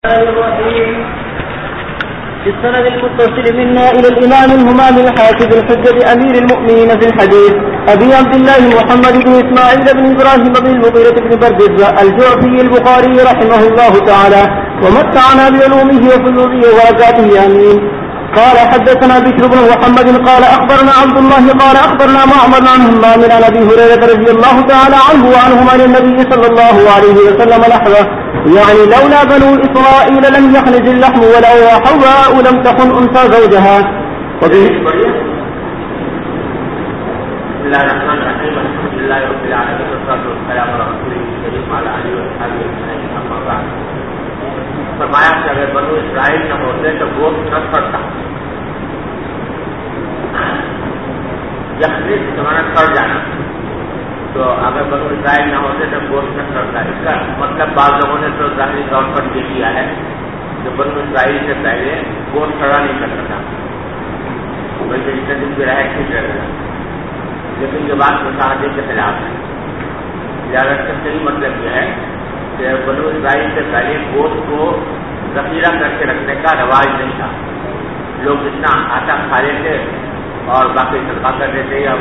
الرحيم. في السند المتصل منا إلى الإمام الهمام الحافظ الحجة أمير المؤمنين في الحديث أبي عبد الله محمد بن إسماعيل بن إبراهيم بن المغيرة بن بردزبة الجعفي البخاري رحمه الله تعالى ومتعنا بعلومه وفضله وبركاته آمين. قال حدثنا بشر بن محمد قال أخبرنا عبد الله قال أخبرنا معمر عن همام عن أبي هريرة رضي الله تعالى عنه وعنهم عن النبي صلى الله عليه وسلم نحوه يعني لولا بنو إسرائيل لم يحنز اللحم ولولا حواء لم تخن أنثى زوجها. بسم الله الرحمن الرحيم. الحمد لله رب العالمين والصلاة والسلام على رسوله الكريم وعلى آله وصحبه أجمعين. أما بعد. فرمایا کہ اگر بنو اسرائیل نہ ہوتے تو گوشت نہ سڑتا. یخنی زمانہ سڑ جانا. تو اگر بنو اسرائیل نہ ہوتے تو گوشت نہ سڑتا. اس کا مطلب بعض لوگوں نے تو ظاہری طور پر یہ کیا ہے کہ بنو اسرائیل سے پہلے گوشت سڑا نہیں کرتا تھا بلکہ اتنے دن بھی رہے ٹھیک رہتا تھا. لیکن یہ بات مشاہدے کے خلاف ہے. لہٰذا کا صحیح مطلب یہ ہے کہ بنو اسرائیل سے پہلے گوشت کو ذخیرہ کر کے رکھنے کا رواج نہیں تھا. لوگ اتنا آٹا کھا لیتے اور باقی صدقہ کر دیتے یا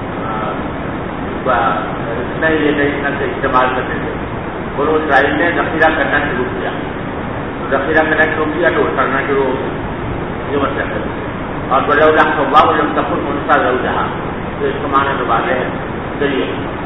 نہیں لیتے اتنا سے استعمال کرتے تھے. بنو اسرائیل نے ذخیرہ کرنا شروع کیا. ذخیرہ کرنا شروع کیا تو کرنا شروع ہو گیا. یہ مطلب ہے. اور بڑے اللہ جب تفر منسا ضرور رہا تو اس کو مانا تو بات ہے. چلیے.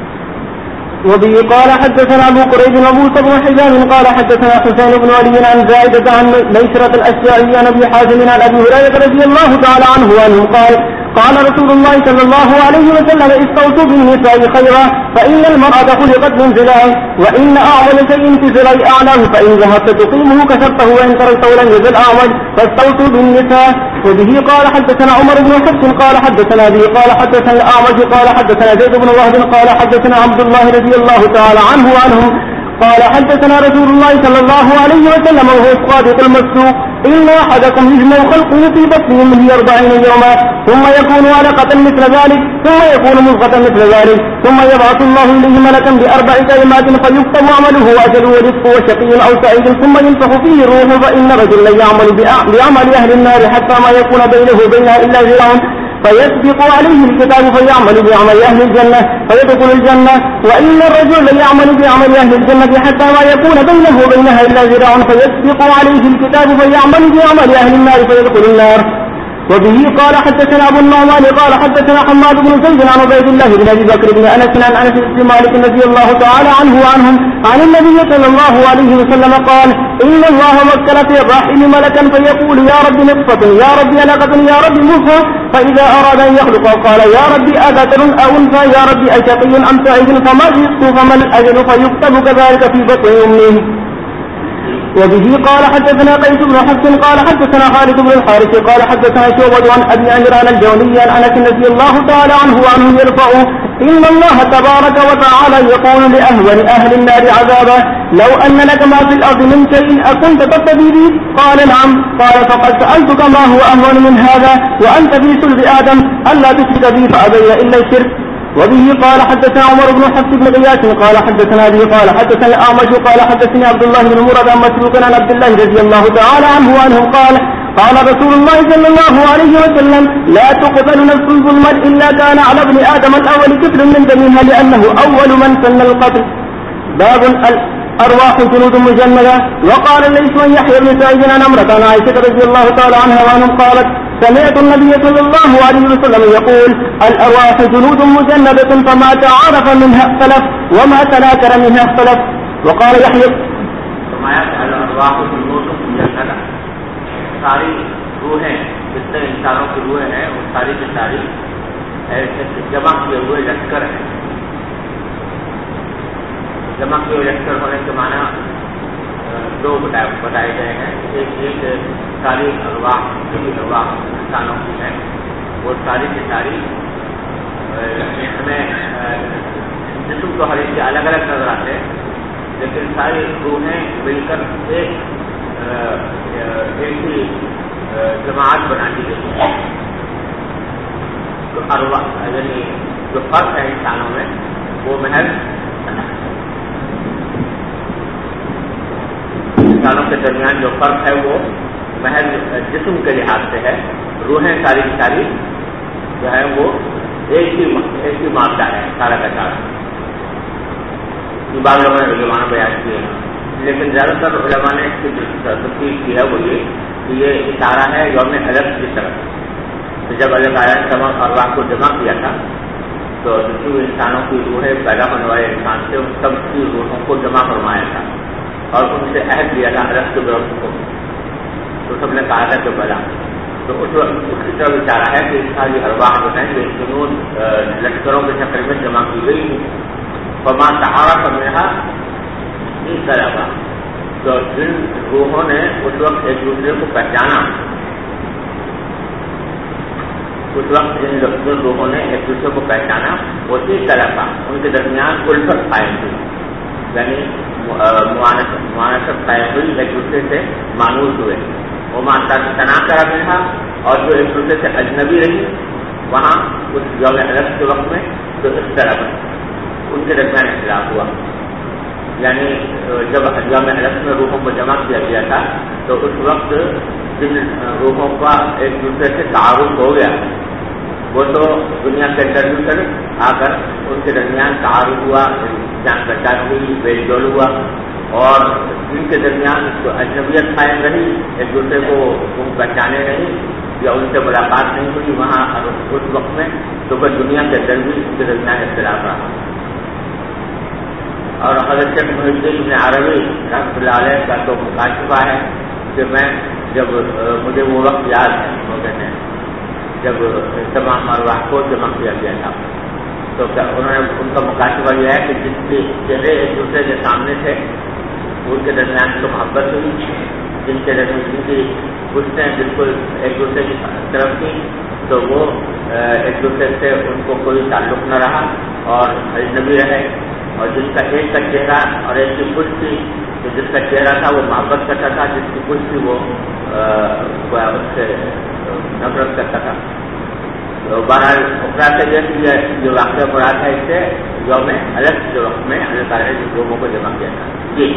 وبه قال حدثنا ابو قريب وموسى بن حجاج قال حدثنا حسين بن علي عن زائدة عن ميسرة الأشجعي عن ابي حازم عن ابي هريرة رضي الله تعالى عنه وعنه قال رسول الله صلى الله عليه وسلم استوصوا بالنساء خيرا فإن المرأة خلقت من ضلع وإن أعوج شيء في ضلع أعلاه فإن ذهبت تقيمه كسرته وإن تركته لن يزل أعوج فاستوصوا بالنساء. وبه قال حدثنا عمر بن حفص قال حدثنا به قال حدثنا الأعوج قال حدثنا زيد بن وهب قال حدثنا عبد الله رضي الله تعالى عنه وعنهم قال حدثنا رسول الله صلى الله عليه وسلم وهو الصادق المصدوق إن أحدكم يجمع خلقه في بطنه من 40 يوما ثم يكون علقة مثل ذلك ثم يكون مضغة مثل ذلك ثم يبعث الله إليه ملكا ب4 كلمات فيكتب عمله وأجله ورزقه وشقي أو سعيد ثم ينفخ فيه الروح فإن رجلا يعمل بعمل أهل النار حتى ما يكون بينه وبينها إلا ذراع فيسبق عليه الكتاب فيعمل بعمل أهل الجنة فيدخل الجنة وإن الرجل يعمل بعمل أهل الجنة حتى ما يكون بينه وبينها إلا ذراع فيسبق عليه الكتاب فيعمل بعمل أهل النار فيدخل النار. وبه قال حدثنا أبو النعمان قال حدثنا حماد بن زيد عن عبيد الله بن أبي بكر بن أنس عن أنس بن مالك رضي الله تعالى عنه وعنهم عن النبي صلى الله عليه وسلم قال إن الله وكل في الرحم ملكا فيقول يا رب نطفة يا رب علقة يا رب مضغة فإذا أراد أن يخلق قال يا رب أذكر أو أنثى يا رب أشقي أم سعيد فما الرزق فما الأجل فيكتب كذلك في بطن أمه. وبه قال حدثنا قيس بن حفص قال حدثنا خالد بن الحارث قال حدثنا شعبة عن أبي عمران الجوني عن أنس رضي الله تعالى عنه وعنه يرفع إن الله تبارك وتعالى يقول لأهون أهل النار عذابا لو أن لك ما في الأرض من شيء أكنت تقتدي به قال نعم قال فقد سألتك ما هو أهون من هذا وأنت في صلب آدم ألا تشرك بي فأبي إلا الشرك. وبه قال حدثنا عمر بن حفص بن غياث قال حدثنا أبي قال حدثنا الأعمش قال حدثني عبد الله بن مراد عن مسروق عن عبد الله رضي الله تعالى عنه وعنه قال رسول الله صلى الله عليه وسلم لا تقتل نفس ظلما إلا كان على ابن آدم الأول كفل من دمها لأنه أول من سن القتل. باب الأرواح جنود مجندة. وقال ليس من يحيى بن سعيد عن عمرة عن عائشة رضي الله تعالى عنها وعنهم قالت سمعت النبي صلى الله عليه وسلم يقول الأرواح جنود مجندة فما تعارف منها اختلف وما تناكر منها اختلف. وقال يحيى الأرواح جنود مجندة ساری روحیں جتنے انسانوں کی روحیں ہیں وہ ساری کی ساری جمع کیے ہوئے لشکر ہیں. جمع کیے ہوئے لشکر ہونے کے معنی دو بتائے گئے ہیں. ایک ساری ارواح انسانوں کی ہے وہ ساری کی ساری ہمیں جسم تو ہر ایک کے الگ الگ نظر آتے ہیں لیکن ساری روحیں مل کر ایک ہی جماعت بنا دی گئی ہے. تو ارواح یعنی جو فرق ہے انسانوں میں وہ محض انسانوں کے درمیان جو فرق ہے وہ محض جسم کے لحاظ سے ہے. روحیں ساری کی ساری جو ہے وہ ایک ہی مادہ ہے سارا کا سارا. بعض لوگوں نے علماء بیان کیے ہیں, لیکن زیادہ تر علماء نے اس کی تفصیل کی ہے وہ یہ کہ یہ اشارہ ہے یوم الگ کی طرف. تو جب اللہ تعالیٰ نے تمام ارواح کو جمع کیا تھا تو جو انسانوں کی روحیں پیدا ہونے والے انسان سے ان سب کی روحوں کو جمع فرمایا تھا اور ان سے عہد لیا تھا الگ کے گروہ کو. تو سب نے کہا تھا کہ بلا. تو اس کی طرف اشارہ ہے کہ ساری ارواح جو ہیں یہ جنون لشکروں کے شکل میں جمع کی گئی ہیں. فما سہارا سمجھا اس طرح کا تو جن روحوں نے اس وقت ایک دوسرے کو پہچانا, اس وقت جن روحوں نے ایک دوسرے کو پہچانا وہ اس طرح کا ان کے درمیان الفت قائم ہوئی, یعنی معانست قائم ہوئی, ایک دوسرے سے مانوس ہوئے. وہ مانتا تنا کرا ملا اور جو ایک دوسرے سے اجنبی رہی وہاں اس یوم الگ کے وقت میں تو اس طرح ان کے درمیان اختلاف ہوا. یعنی جب یوم الگ میں روحوں کو جمع کیا گیا تھا تو اس وقت جن روحوں کا ایک دوسرے سے تعارف ہو گیا وہ تو دنیا کے انٹرویو کر آ کر ان کے درمیان تعارف ہوا, جان پہچان ہوئی, میل جول ہوا. اور جن کے درمیان تو اجنبیت قائم رہی, ایک دوسرے کو پہچانے نہیں یا ان سے ملاقات نہیں ہوئی وہاں اس وقت میں, تو پھر دنیا کے اندر بھی ان کے درمیان اختلاف رہا. اور حضرت شیخ محی الدین ابن عربی رحمۃ اللہ علیہ کا تو مکاشفہ ہے کہ میں جب مجھے وہ وقت یاد ہے وہ کہتے ہیں جب تمام ارواح کو جمع کیا گیا تھا تو انہوں نے ان کا مکاشفہ یہ ہے کہ جن کے چہرے ایک دوسرے کے سامنے تھے ان کے درمیان تو محبت ہوئی, جن کے درمیان جن کی پشتیں بالکل ایک دوسرے کی طرف تھی تو وہ ایک دوسرے سے ان کو کوئی تعلق نہ رہا اور اجنبی رہے. اور جن کا ایک کا چہرہ اور ایک کی پشت تھی تو جس کا چہرہ تھا وہ محبت کرتا تھا, جس کی پشت تھی وہ اس سے نفرت کرتا تھا. تو بہرحال اخرا سے جو واقعہ پڑا تھا اس سے یوم الگ کے وقت میں اللہ تعالیٰ نے لوگوں کو جمع کیا تھا. جی.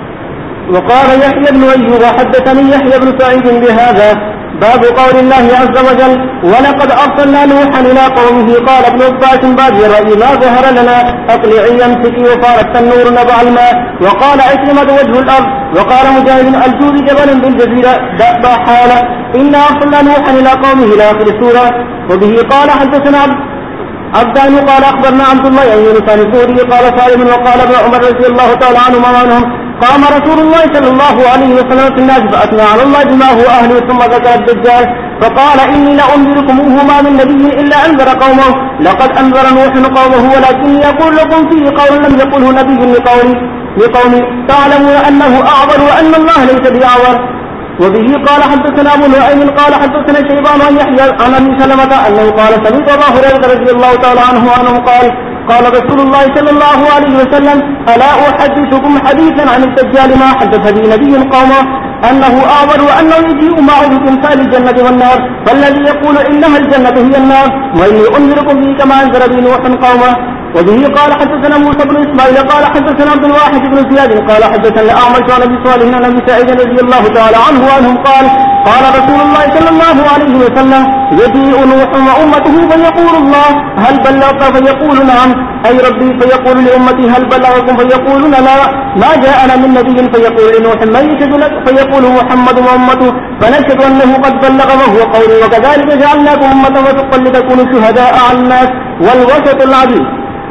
وقال يحيى بن أيوب حدثني يحيى بن سعيد بهذا باب قول الله عز وجل ولقد أرسلنا نوحا إلى قومه قال ابن عباس بادي الرأي ما ظهر لنا أقلعي يمسكي وفارت النور نبع الماء. وقال عكرمة وجه الأرض. وقال مجاهد الجود جبل بالجزيرة دأبا حالة إنا أرسلنا نوحا إلى قومه إلى آخر السورة. وبه قال حدثنا عبدان قال أخبرنا عبد الله أن يونس عن الزهري قال سالم وقال ابن عمر رضي الله تعالى عنهما وعنهم قام رسول الله صلى الله عليه وسلم في الناس فأثنى على الله بما هو أهله ثم ذكر الدجال فقال إني لأنذركموهما من نبي إلا أنذر قومه لقد أنذر نوح قومه ولكني أقول لكم فيه قول لم يقله نبي لقومي تعلمون أنه أعور وأن الله ليس بأعور. وبه قال حدثنا أبو نعيم قال حدثنا شيبان عن يحيى عن أبي سلمة أنه قال سمعت أبا هريرة رضي الله تعالى عنه قال رسول الله صلى الله عليه وسلم ألا أحدثكم حديثا عن الدجال ما حدث به نبي قومه أنه أعور وأنه يجيء معه بتمثال الجنة والنار فالذي يقول إنها الجنة هي النار وإني أنذركم به كما أنذر به نوح قومه. وبه قال حدثنا موسى بن إسماعيل قال حدثنا عبد الواحد بن زياد قال حدثنا الأعمش عن أبي صالح عن أبي سعيد رضي الله تعالى عنه وعنهم قال رسول الله صلى الله عليه وسلم يجيء نوح وأمته فيقول الله هل بلغت فيقول نعم أي ربي فيقول لأمتي هل بلغكم فيقولون لا ما جاءنا من نبي فيقول لنوح من يشهد لك فيقول محمد وأمته فنشهد أنه قد بلغ وهو قولي وكذلك جعلناكم أمة وسطا لتكونوا شهداء على الناس والوسط العديد.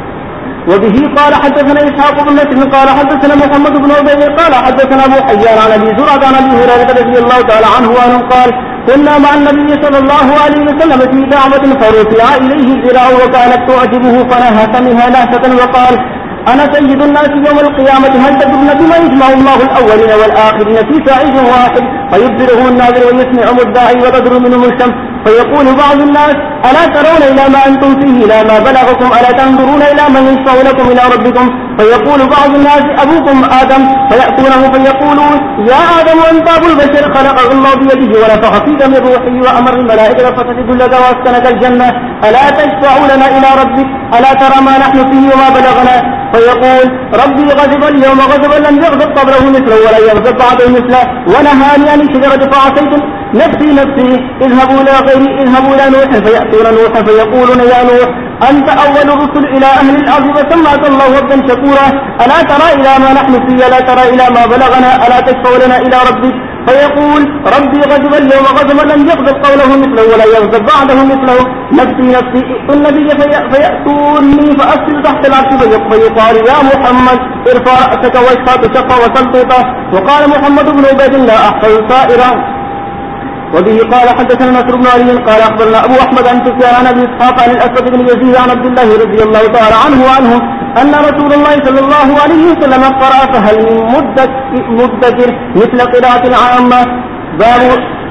وبه قال حدثنا إسحاق بن نصر قال حدثنا محمد بن عبيد قال حدثنا أبو حيان عن أبي زرعة عن أبي هريرة رضي الله تعالى عنه وعنه قال كنا مع النبي صلى الله عليه وسلم في دعوة فرفع إليه الذراع وكانت تعجبه فنهس منها نهسة وقال أنا سيد الناس يوم القيامة هل تدرون بما يجمع الله الأولين والآخرين في سعيد واحد فيبصره الناظر ويسمعهم الداعي وتدر منهم الشمس فيقول بعض الناس ألا ترون إلى ما أنتم فيه إلى ما بلغكم ألا تنظرون إلى من يشفع لكم إلى ربكم فيقول بعض الناس أبوكم آدم فيأتونه فيقولون يا آدم أنت أبو البشر خلقه الله بيده ونفخ فيك من روحه وأمر الملائكة فسجد لك وأسكنك الجنة ألا تشفع لنا إلى ربك ألا ترى ما نحن فيه وما بلغنا فيقول ربي غضب اليوم غضبا لم يغضب قبله مثله ولا يغضب بعده مثله ونهاني عن الشجرة فعصيت نفسي اذهبوا إلى نوح فيأتون نوح فيقولون يا نوح أنت أول الرسل إلى أهل الأرض وسماك الله عبدا شكورا ألا ترى إلى ما نحن فيه ألا ترى إلى ما بلغنا ألا تشفع لنا إلى ربك فيقول ربي غضب اليوم غضبا لم يغضب قوله مثله ولا يغضب بعده مثله نفسي ائت النبي فيأتوني فأسجد تحت العرش فيقال يا محمد ارفع رأسك واشفى تشفى وسلطته وقال محمد بن عبيد الله أحفظ سائرا. وبه قال حدثنا نصر بن علي قال أخبرنا أبو أحمد عن سفيان عن أبي إسحاق عن الأسود بن يزيد عن عبد الله رضي الله تعالى عنه أن رسول الله صلى الله عليه وسلم قرأ فهل من مدكر مثل قراءة العامة باب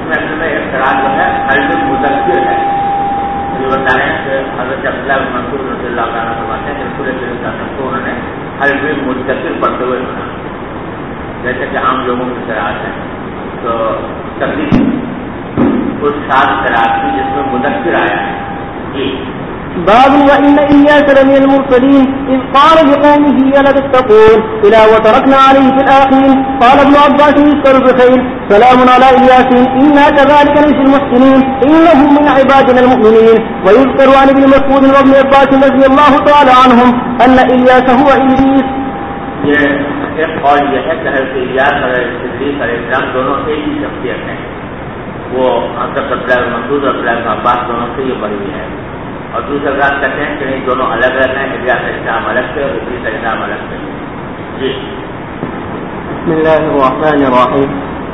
جیسے کہ عام لوگوں کی قراءت ہے تو تقریب اس سات قراءت کی جس میں مدکر آیا ہے. جی باب وإن إياس لمن المرسلين إذ قال لقومه ألا تتقون إلى وتركنا عليه في الآخرين. قال ابن عباس يذكر بخير سلام على إياس إنا كذلك نجزي المحسنين إنه من عبادنا المؤمنين. ويذكر عن ابن مسعود وابن عباس رضي الله تعالى عنهم أن إياس هو إدريس. ایک قول یہ ہے کہ حضرت الیاس علیہ السلام دونوں ایک ہی شخصیت ہیں. وہ حضرت عبداللہ مسعود اور عبداللہ عباس دونوں سے یہ بڑی ہوئی ہے. اور دوسرا بات کہتے ہیں کہ نہیں دونوں الگ الگ ہیں. الیاس علیہ السلام الگ سے اور ادریس علیہ السلام الگ سے. جی بسم الله الرحمن الرحيم.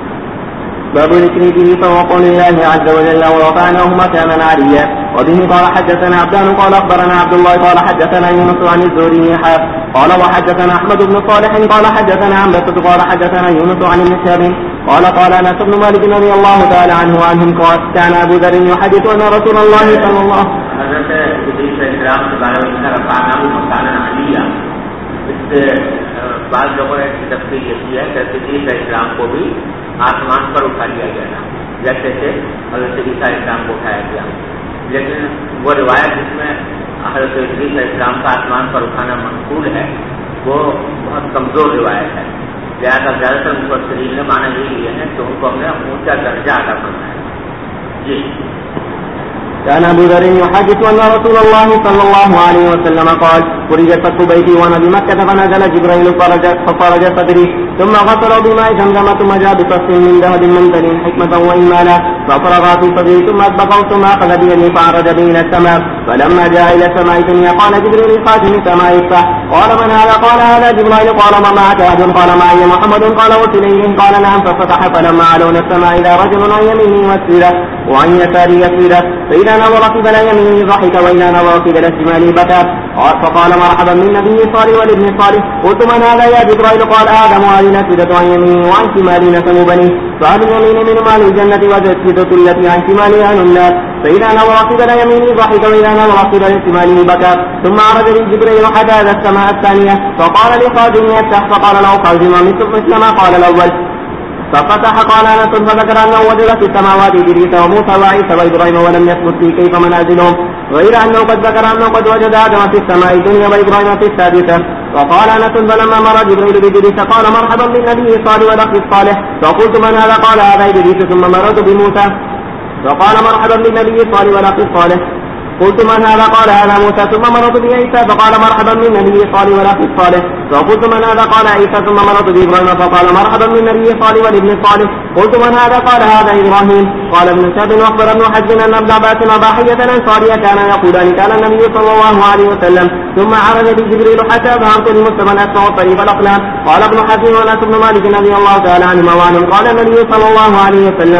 باب ذكر به فوقول الله عز وجل ورفعناهما مكانا عليا. وبه قال حدثنا عبدان قال أخبرنا عبد الله قال حدثنا يونس عن الزهري قال وحدثنا أحمد بن صالح قال حدثنا عمرو قال حدثنا يونس عن ابن شهاب قال أنس بن مالك رضي الله تعالى عنه وعنهم قال كان أبو ذر يحدث أن رسول الله صلى الله حضرت ادریس علیہ السلام کے بارے میں رفعناه مكانا عليا. اس سے بعض لوگوں نے تفسیر یہ کی ہے کہ ادریس علیہ السلام کو بھی آسمان پر اٹھا لیا گیا تھا جیسے کہ حضرت عیسیٰ علیہ السلام کو اٹھایا گیا. لیکن وہ روایت جس میں حضرت ادریس علیہ السلام کا آسمان پر اٹھانا منقول ہے وہ بہت کمزور روایت ہے. لہٰذا زیادہ تر مفسرین نے مانا یہ لیا ہے کہ ان کو ہم نے اونچا درجہ ادا کرنا ہے. جی كان أبو ذر يحدث أن رسول الله صلى الله عليه وسلم قال فرج سقف بيتي وأنا بمكة فنزل جبريل ففرج صدري ثم غسلوا بماء زمزم ثم جاء بقص من ذهب منزل حكمة وإيمانا ففرغا في صدري ثم أطبقه ثم أخذ بيدي فعرج بي إلى السماء. فلما جاء إلى السماء الدنيا قال جبريل خاتم السماء افتح. قال من هذا؟ قال هذا جبريل. قال ما معك أحد؟ قال معي محمد. قال أرسل إليهم. قال نعم. ففتح فلما علون السماء إلى رجل عن يمينه مسجدا وعن يساره يسجدا فإذا نظر قبل يمينه ضحك وإذا نظر قبل شماله بكى. فقال مرحبا بالنبي صالح والابن صالح. قلت من هذا يا جبريل؟ قال آدم هذه نسجدة عن يمينه وعن شماله نسم بنيه فهذا اليمين من مال الجنة وتسجدة التي عن شماله أهل النار. فإذا نظر قبل يمينه ضحك وإذا نظر قبل شماله بكى. ثم عرج به جبريل حتى أتى السماء الثانية فقال لخادمه افتح. فقال له خادمه مثل ما قال الأول ففتح. قال أنس فذكر أنه وجد في السماوات إدريس وموسى وعيسى وإبراهيم ولم يثبت في كيف منازلهم غير أنه قد ذكر أنه قد وجد آدم في السماء الدنيا وإبراهيم في السادسة. فقال أنس فلما مر جبريل بإدريس قال مرحبا بالنبي صالح والأخ الصالح. فقلت من هذا؟ قال هذا إدريس. ثم مررت بموسى فقال مرحبا بالنبي صالح والأخ الصالح. قلت من هذا؟ قال هذا موسى. ثم مررت بعيسى فقال مرحبا بالنبي صالح والأخ الصالح. فقلت من هذا؟ قال عيسى. ثم مررت بإبراهيم فقال مرحبا بالنبي صالح والابن صالح. قلت من هذا؟ قال هذا إبراهيم. قال ابن شهاب وأخبر ابن حزم أن ابن عباس وضاحية الأنصارية كان يقولان كان النبي صلى الله عليه وسلم. ثم عرج بي جبريل حتى ظهرت لمسلما أسمع طريق الأقلام. قال ابن حزم وأنس بن مالك رضي الله تعالى عنهما وعنهم قال النبي صلى الله عليه وسلم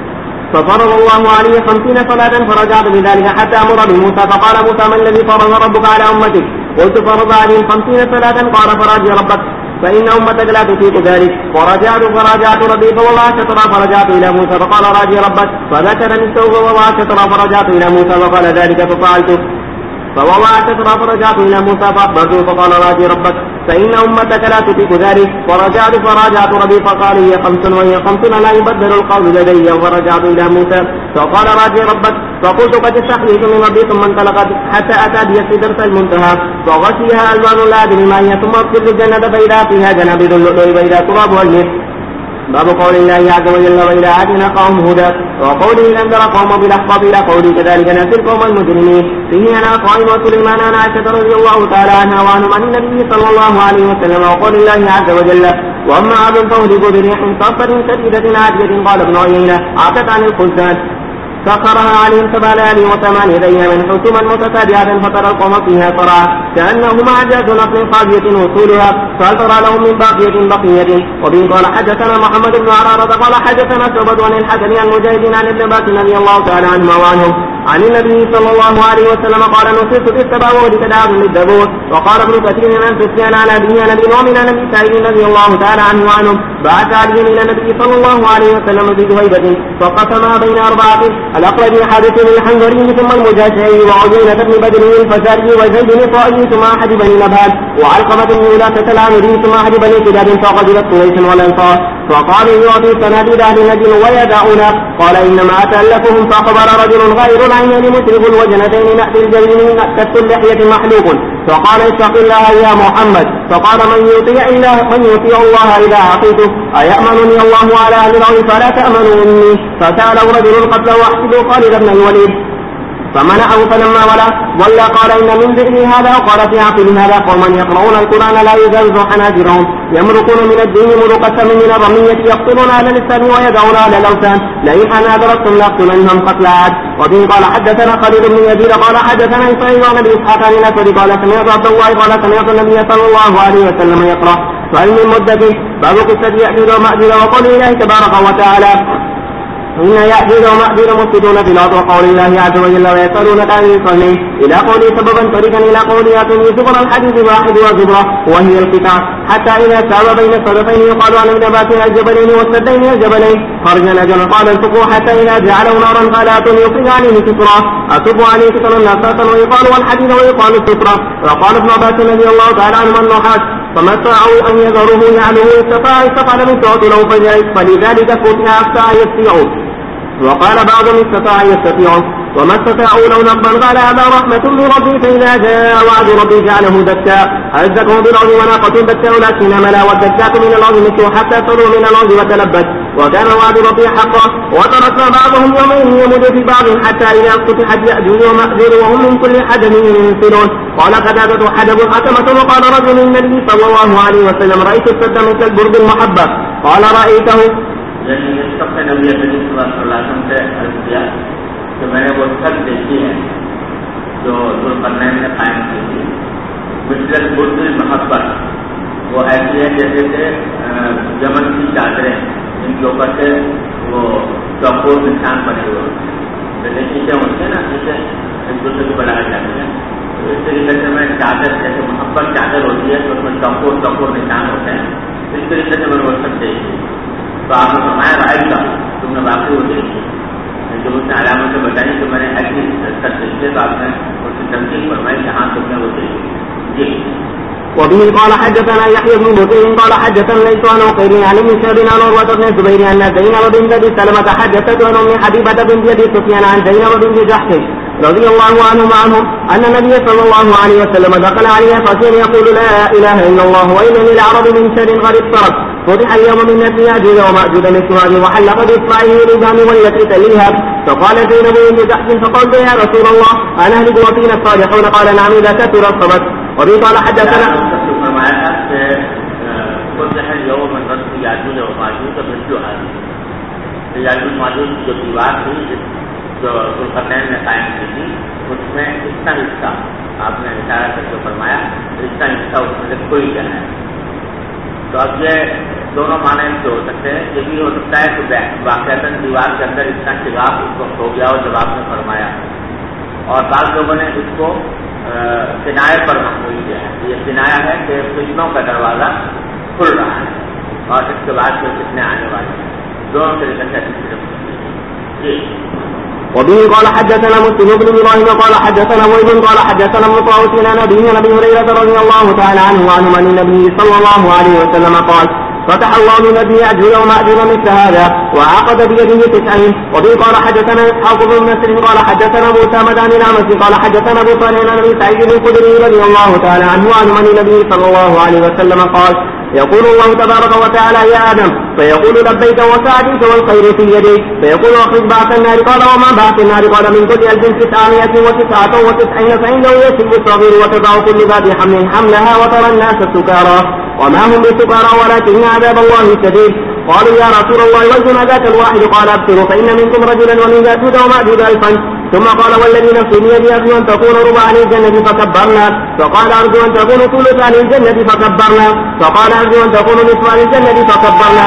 ففرض الله عليه 50 صلاة فرجعت بذلك حتى أمر بموسى. فقال موسى ما الذي فرض ربك على أمتك؟ قلت فرض عليهم 50 صلاة. قال فراجع ربك فإن أمتك لا تطيق ذلك. فراجعت ربي فوضع شطرا فرجعت إلى موسى فقال راجع ربك فذكرني التوبة ووضع شطرا فرجعت إلى موسى فقال ذلك ففعلت. فوضع شطرا فرجعت إلى موسى فأخبرته فقال راجع ربك فإن أمتك لا تطيق ذلك. فراجعت ربي فقال هي 5 وهي 5 لا يبدل القول لدي. فرجعت إلى موسى فقال راجع ربك فقلت قد استحييت من ربي ثم انطلقت حتى أتى بيد درس المنتهى فغشيها ألوان لا أدري ما هي ثم أدخل الجنة فإذا فيها جنابذ اللؤلؤ وإذا تراب والمسك. باب قول الله عز وجل وإذا آتنا قوم هدى وقوله لم تر قوم بالأحقاب إلى قوله كذلك نأتي القوم المجرمين. فيه أنا قائم وسليمان عن عائشة رضي الله تعالى عنها وعنهم عن النبي صلى الله عليه وسلم وقول الله عز وجل وأما عاد فأهلكوا بريح صرصر شديدة عاتية قال ابن عيينة عتت عن الخزان سخرها عليهم 7 ليال و8 أيام حسوما متتابعة فترى القوم فيها صرعى كأنهما أعجاز نخل خاوية وصولها فهل ترى لهم من بقية. وبه قال حدثنا محمد بن عرارة قال حدثنا شعبة عن الحسن عن مجاهد عن ابن عباس رضي الله تعالى عنهما وعنهم عن النبي صلى الله عليه وسلم قال نصرت بالسبع وولد دعاء للدبور. وقال ابن كثير عن سفيان عن أبيه عن أبي نعم عن أبي سعيد رضي الله تعالى عنه وعنهم بعث علي إلى النبي صلى الله عليه وسلم بجهيبة فقسمها بين 4 الأقرب حادث الحنظري ثم المجاشعي وعجينة بن بدر الفزاري وزيد بن طائي ثم أحد بني نبهان وعلقمة بن ولاة العامري ثم أحد بني كلاب فقبلت قريش والأنصار فقالوا يعطي سناديد أهل نجد ويدعونا قال إنما أتألفهم فأخبر رجل غير العينين مسرف الوجنتين نأتي الجبين كف اللحية محلوق فقال اتق الله يا محمد فقال من يطيع الله إذا عصيته أيأمنني الله على أهل الأرض فلا تأمنوا مني. فسأله رجل قتله واحسبه خالد بن الوليد فمنعه فلما ولا قال إن من ذكر هذا وقال في عقل هذا قوما يقرؤون القرآن لا يجاوز حناجرهم يمرقون من الدين مرق السم من الرمية يقتلون على الإسلام ويدعون على الأوثان لئن أدركتم لأقتلنهم قتل عاد. وبه قال حدثنا خالد بن يزيد قال حدثنا إسرائيل عن أبي إسحاق عن الأسود قال سمعت عبد الله قال سمعت النبي صلى الله عليه وسلم يقرأ فعلم المدة باب قصة يأجوج ومأجوج وقول الله تبارك وتعالى إن يأجوج ومأجوج مفسدون في الأرض وقول الله عز وجل ويسألونك عن القرنين إلى قوله سببا طريقا إلى قوله آتوني زبر الحديد واحد وزبرة وهي القطع حتى إذا ساب بين الصدفين يقال عن ابن عباس الجبلين والسدين الجبلين خرج الأجل قال الفقه حتى إذا جعله نارا قال آتوني يفرج عليه سترا أصب عليه سترا ناسا ويقال والحديد ويقال السترا. وقال ابن عباس رضي الله تعالى عنه النحاس فما استطاعوا أن يذروه يعلوه استطاع من تعط له فلذلك فتح أفتى يستطيعون. وقال بعضهم استطاع يستطيعون وما استطاعوا لو نقبا قال هذا رحمة من ربي فإذا جاء وعد ربي جعله دكا أزكه بالأرض وناقة دكا لكن ملا والدكاة من الأرض مثل حتى صلوا من الأرض وتلبت وكان وعد ربي حقا. وتركنا بعضهم يومين يمد في بعض حتى إذا فتحت يأجوج ومأجوج وهم من كل حدب ينسلون. قال قتادة حدب حكمة وقال رجل النبي صلى الله عليه وسلم رأيت السد مثل البرد المحبة قال رأيته سب سے نبی صلی اللہ علیہ وسلم سے عرض کیا کہ میں نے وہ چھت دیکھی ہے جو ذوالقرنین نے قائم کی تھی مثل برد المحبت وہ ایسی ہے جیسے کہ یمن کی چادریں جن کے اوپر سے وہ چوکور نشان بنے ہوئے جیسے نیچے ہوتے ہیں نا نیچے ایک دوسرے کو بنایا جاتے ہیں تو اس طریقے سے میں چادر جیسے محبت چادر ہوتی ہے تو اس میں چوکور نشان ہوتے ہیں اس طریقے سے میں وہ چھت دیکھی تو آپ نے فرمایا رائے کا تم نے واقعی وہ دیکھی جب اس نے علامتیں بتائی تو میں نے ایسی سر دیکھے تو آپ نے اس کی تنقید فرمائی کہ ہاں تم نے وہ دیکھی جی. وبه قال حدثنا يحيى بن بكير قال حدثنا ليس عن عقيل عن ابن شهاب عن عروة بن الزبير أن زينب بنت أبي سلمة حدثت عن أم حبيبة بنت أبي سفيان عن زينب بنت جحش رضي الله عنهم أن النبي صلى الله عليه وسلم دخل عليها فكان يقول لا إله إلا الله وإن للعرب من شر قد اقترب فتح اليوم من نسل يأجوج ومأجوج مثل وحلق بإصبعه الإبهام والتي تليها فقال زينب بنت جحش فقلت يا رسول الله أنهلك وفينا الصالحون قال نعم إذا كثر الصبت. وبه قال حدثنا یوم نسل یأجوج ومأجوج مثل یأجوج ومأجوج کی جو دیوار تھی جو ذوالقرنین نے قائم کی تھی اس میں اتنا حصہ آپ نے اشارہ کر کے فرمایا اتنا حصہ اس میں سے کھل گیا ہے. تو اب یہ دونوں معنی سے ہو سکتے ہیں. یہ بھی ہو سکتا ہے کہ واقعات دیوار کے اندر اتنا شگاف اس وقت ہو گیا اور جب آپ نے فرمایا اور بعض لوگوں نے اس کو کنائے پر محمول کیا ہے. یہ کنایا ہے کہ فتنوں کا دروازہ کھل رہا ہے اور اس کے بعد پھر فتنے آنے والے ہیں. دونوں طریقے سے وبه قال حدثنا مسلم بن ابراهيم قال حدثنا ويل قال حدثنا مطاوس عن ابي هريره رضي الله تعالى عنه وعن النبي صلى الله عليه وسلم قال فتح الله لنبي يأجوج ومأجوج مثل هذا وعقد بيده 90. وبه قال حدثنا إسحاق بن نصر قال حدثنا موسى مدان الأعمش قال حدثنا أبو صالح عن أبي سعيد الخدري رضي الله تعالى عنه وعن النبي صلى الله عليه وسلم قال يقول الله تبارك وتعالى يا آدم فيقول لبيك وسعديك والخير في يديك فيقول أخرج بعث النار قال وما بعث النار قال من كل 1999 فإنه يشرب الصغير وتضع كل ذات حمل حملها وترى الناس سكارى وما هم بسكارى ولكن عذاب الله شديد. قالوا يا رسول الله وزنا ذاك الواحد قال أبصروا فإن منكم رجلا ومن يأجوج ومأجوج 1000. ثم قال والذي نفسي بيدي أرجو أن تكون ربع عن الجنة فكبرنا. فقال أرجو أن تكون ثلث عن الجنة فكبرنا. فقال أرجو أن تكون نصف عن الجنة فكبرنا.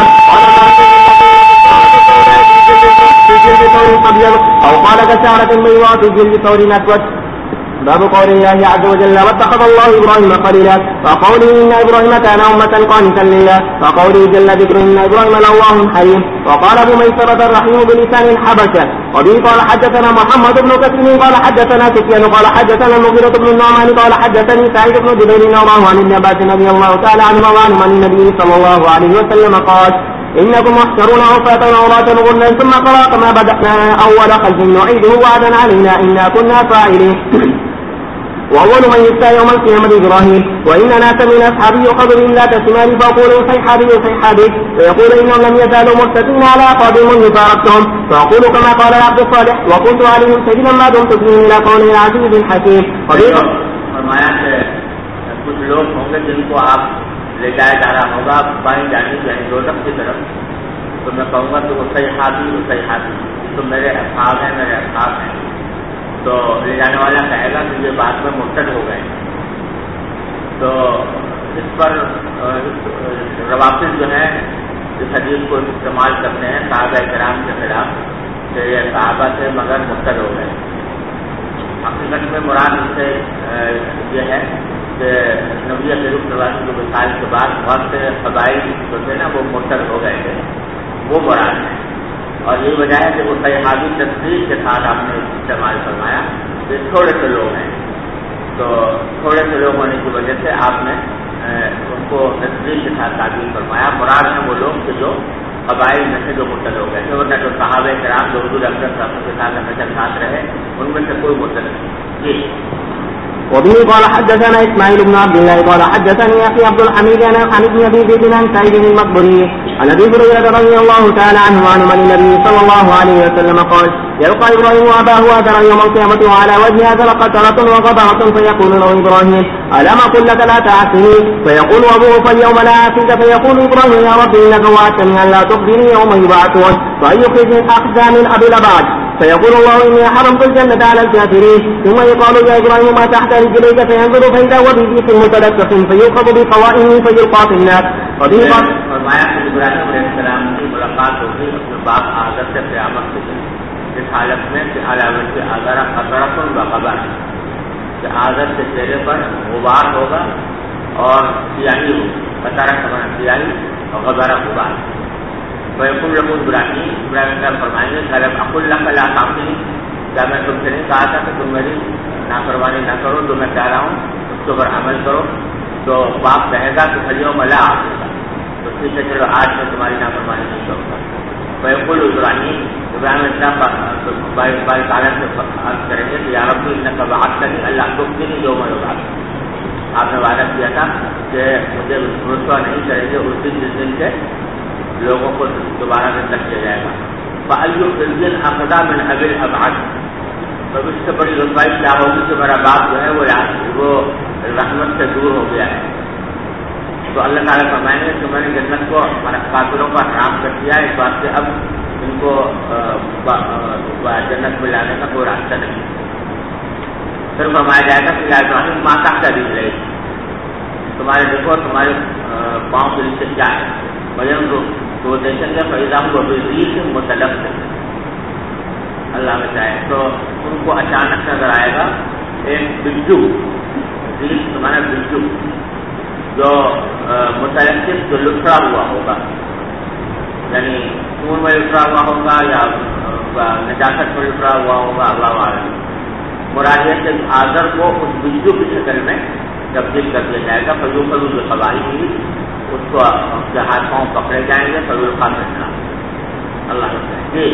في جلد ثور أبيض أو قال كشعرة بيضاء في جلد ثور أسود. باب قول الله عز وجل واتخذ الله إبراهيم خليلا وقوله إن إبراهيم كان أمة قانتا لله وقوله جل ذكره إن إبراهيم لأواه حليم. وقال أبو ميسرة الرحيم بلسان الحبشة. وبه قال حدثنا محمد بن كثير قال حدثنا سفيان قال حدثنا المغيرة بن النعمان قال حدثني سعيد بن جبير رواه عن ابن عباس رضي الله تعالى عنه وعنه عن النبي صلى الله عليه وسلم قال إنكم محشرون عصاة عراة غرلا ثم قرأ كما بدأنا أول خلق نعيده وعدا علينا إنا كنا فاعلين. وأول من يفتى يوم القيامة إبراهيم وإن ناسا من أصحابه يؤخذ إلا كالثمار فأقولوا صيحابي صيحابي فيقول إنهم لم يزالوا مرتدين على أعقابهم منذ فارقتهم فأقول كما قال العبد الصالح وكنت عليهم شهيدا ما دمت فيهم إلى قول العزيز الحكيم. فرمایا کہ کچھ لوگ ہوں گے جن کو آپ لے جایا جا رہا ہوگا بائیں جانب یعنی دوزخ کی طرف تو میں کہوں گا کہ وہ صیحابی تو میرے اصحاب ہیں میرے اصحاب ہیں. تو لے جانے والا کہے گا کہ یہ بعد میں مرتد ہو گئے. تو اس پر روافض جو ہیں اس حدیث کو استعمال کرتے ہیں صحابہ کرام کے خلاف کہ یہ صحابہ سے مگر مرتد ہو گئے. حقیقت میں مراد اس سے یہ ہے کہ نبی کریم صلی اللہ علیہ وسلم کے وصال کے بعد بہت سے قبائل جو تھے نا وہ مرتد ہو گئے تھے وہ مراد ہے. اور یہی وجہ ہے کہ وہ صحابی تصدیق کے ساتھ آپ نے استعمال فرمایا کہ تھوڑے سے لوگ ہیں. تو تھوڑے سے لوگ ہونے کی وجہ سے آپ نے ان کو تصدیق کے ساتھ تعبیر فرمایا. مراد ہیں وہ لوگ کہ جو قبائل میں سے جو مرتد ہو گئے تھے ورنہ جو صحابہ کرام جو حضور اکرم صلی اللہ علیہ وسلم کے ساتھ ہمیشہ ساتھ رہے ان میں سے کوئی مرتد نہیں. جی. وبه قال حدثنا إسماعيل بن عبد الله قال حدثني أخي عبد الحميد عن ابن أبي زيد عن سعيد المقبري عن أبي هريرة رضي الله تعالى عنه وعن النبي صلى الله عليه وسلم قال يلقى إبراهيم أباه آذر يوم القيامة وعلى وجه آذر قترة وغبرة فيقول له إبراهيم ألم أقل لك لا تعصني فيقول أبوه فاليوم لا أعصيك فيقول إبراهيم يا رب إنك وعدتني أن لا تخزني يوم يبعثون فأي أخزى من أبي لبعد فيقول الله إني حرمت الجنة على الكافرين. ثم يقال يا إبراهيم ما تحت رجليك فينظر فإذا هو بريح متلطخ فيؤخذ بقوائمه فيلقى في النار. فرمایا کہ ابراہیم علیہ السلام کی ملاقات ہوگی اپنے باپ آذر سے قیامت کے دن اس حالت میں کہ علاوہ سے آذر قطرۃ وغبر کہ آذر کے چہرے پر غبار ہوگا اور سیاہی ہوگی. قطرہ سمجھ سیاہی اور غبر غبار. فیقول له ابراہیم صاحب فرمائیں گے کہ اقول لك لا تعصني کیا میں تم سے نہیں کہا تھا کہ تم میری نافرمانی نہ کرو جو میں کہہ رہا ہوں اس کے اوپر عمل کرو. تو باپ کہے گا کہ فاليوم لا أعصيك تو ٹھیک ہے چلو آج میں تمہاری نافرمانی نہیں کروں گا. فیقول ابراہیم صاحب باری تعالیٰ سے عرض کریں گے کہ یا رب انک وعدتنی الا تخزنی یوم یبعث. آپ نے وعدہ کیا تھا کہ مجھے رسوا نہیں کریں گے اس دن جس دن سے لوگوں کو دوبارہ زندہ کیا جائے گا. فأي خزي أخذ من أبي الأبعد. تو اس سے بڑی رسوائی کیا ہوگی کہ میرا باپ جو ہے وہ رحمت سے دور ہو گیا ہے. تو اللہ تعالیٰ فرمائیں گے کہ میں نے جنت کو کافروں کو حرام کر دیا اس بات سے اب ان کو جنت میں لانے کا کوئی راستہ نہیں. پھر فرمایا جائے گا کہ ابراہیم ماتا کا دل رہے تمہارے دیکھو تمہارے پاؤں کے نیچے کیا ہے. بجن تو دیکھیں گے فیضام کو ریت متلف اللہ میں چاہے تو ان کو اچانک نظر آئے گا ایک بجو ریت تمہارا بجو جو متلطف جو لٹرا ہوا ہوگا یعنی خون میں لٹرا ہوا ہوگا یا نجاست میں لٹرا ہوا ہوگا اللہ عالم. مراد ہے کہ آذر کو اس بجو کی شکل میں تبدیل کر دیا جائے گا. فیو کروں جو قبائی ہوئی اس کو اس کے ہاتھ پاؤں پکڑے جائیں گے طویل القامت اللہ جی.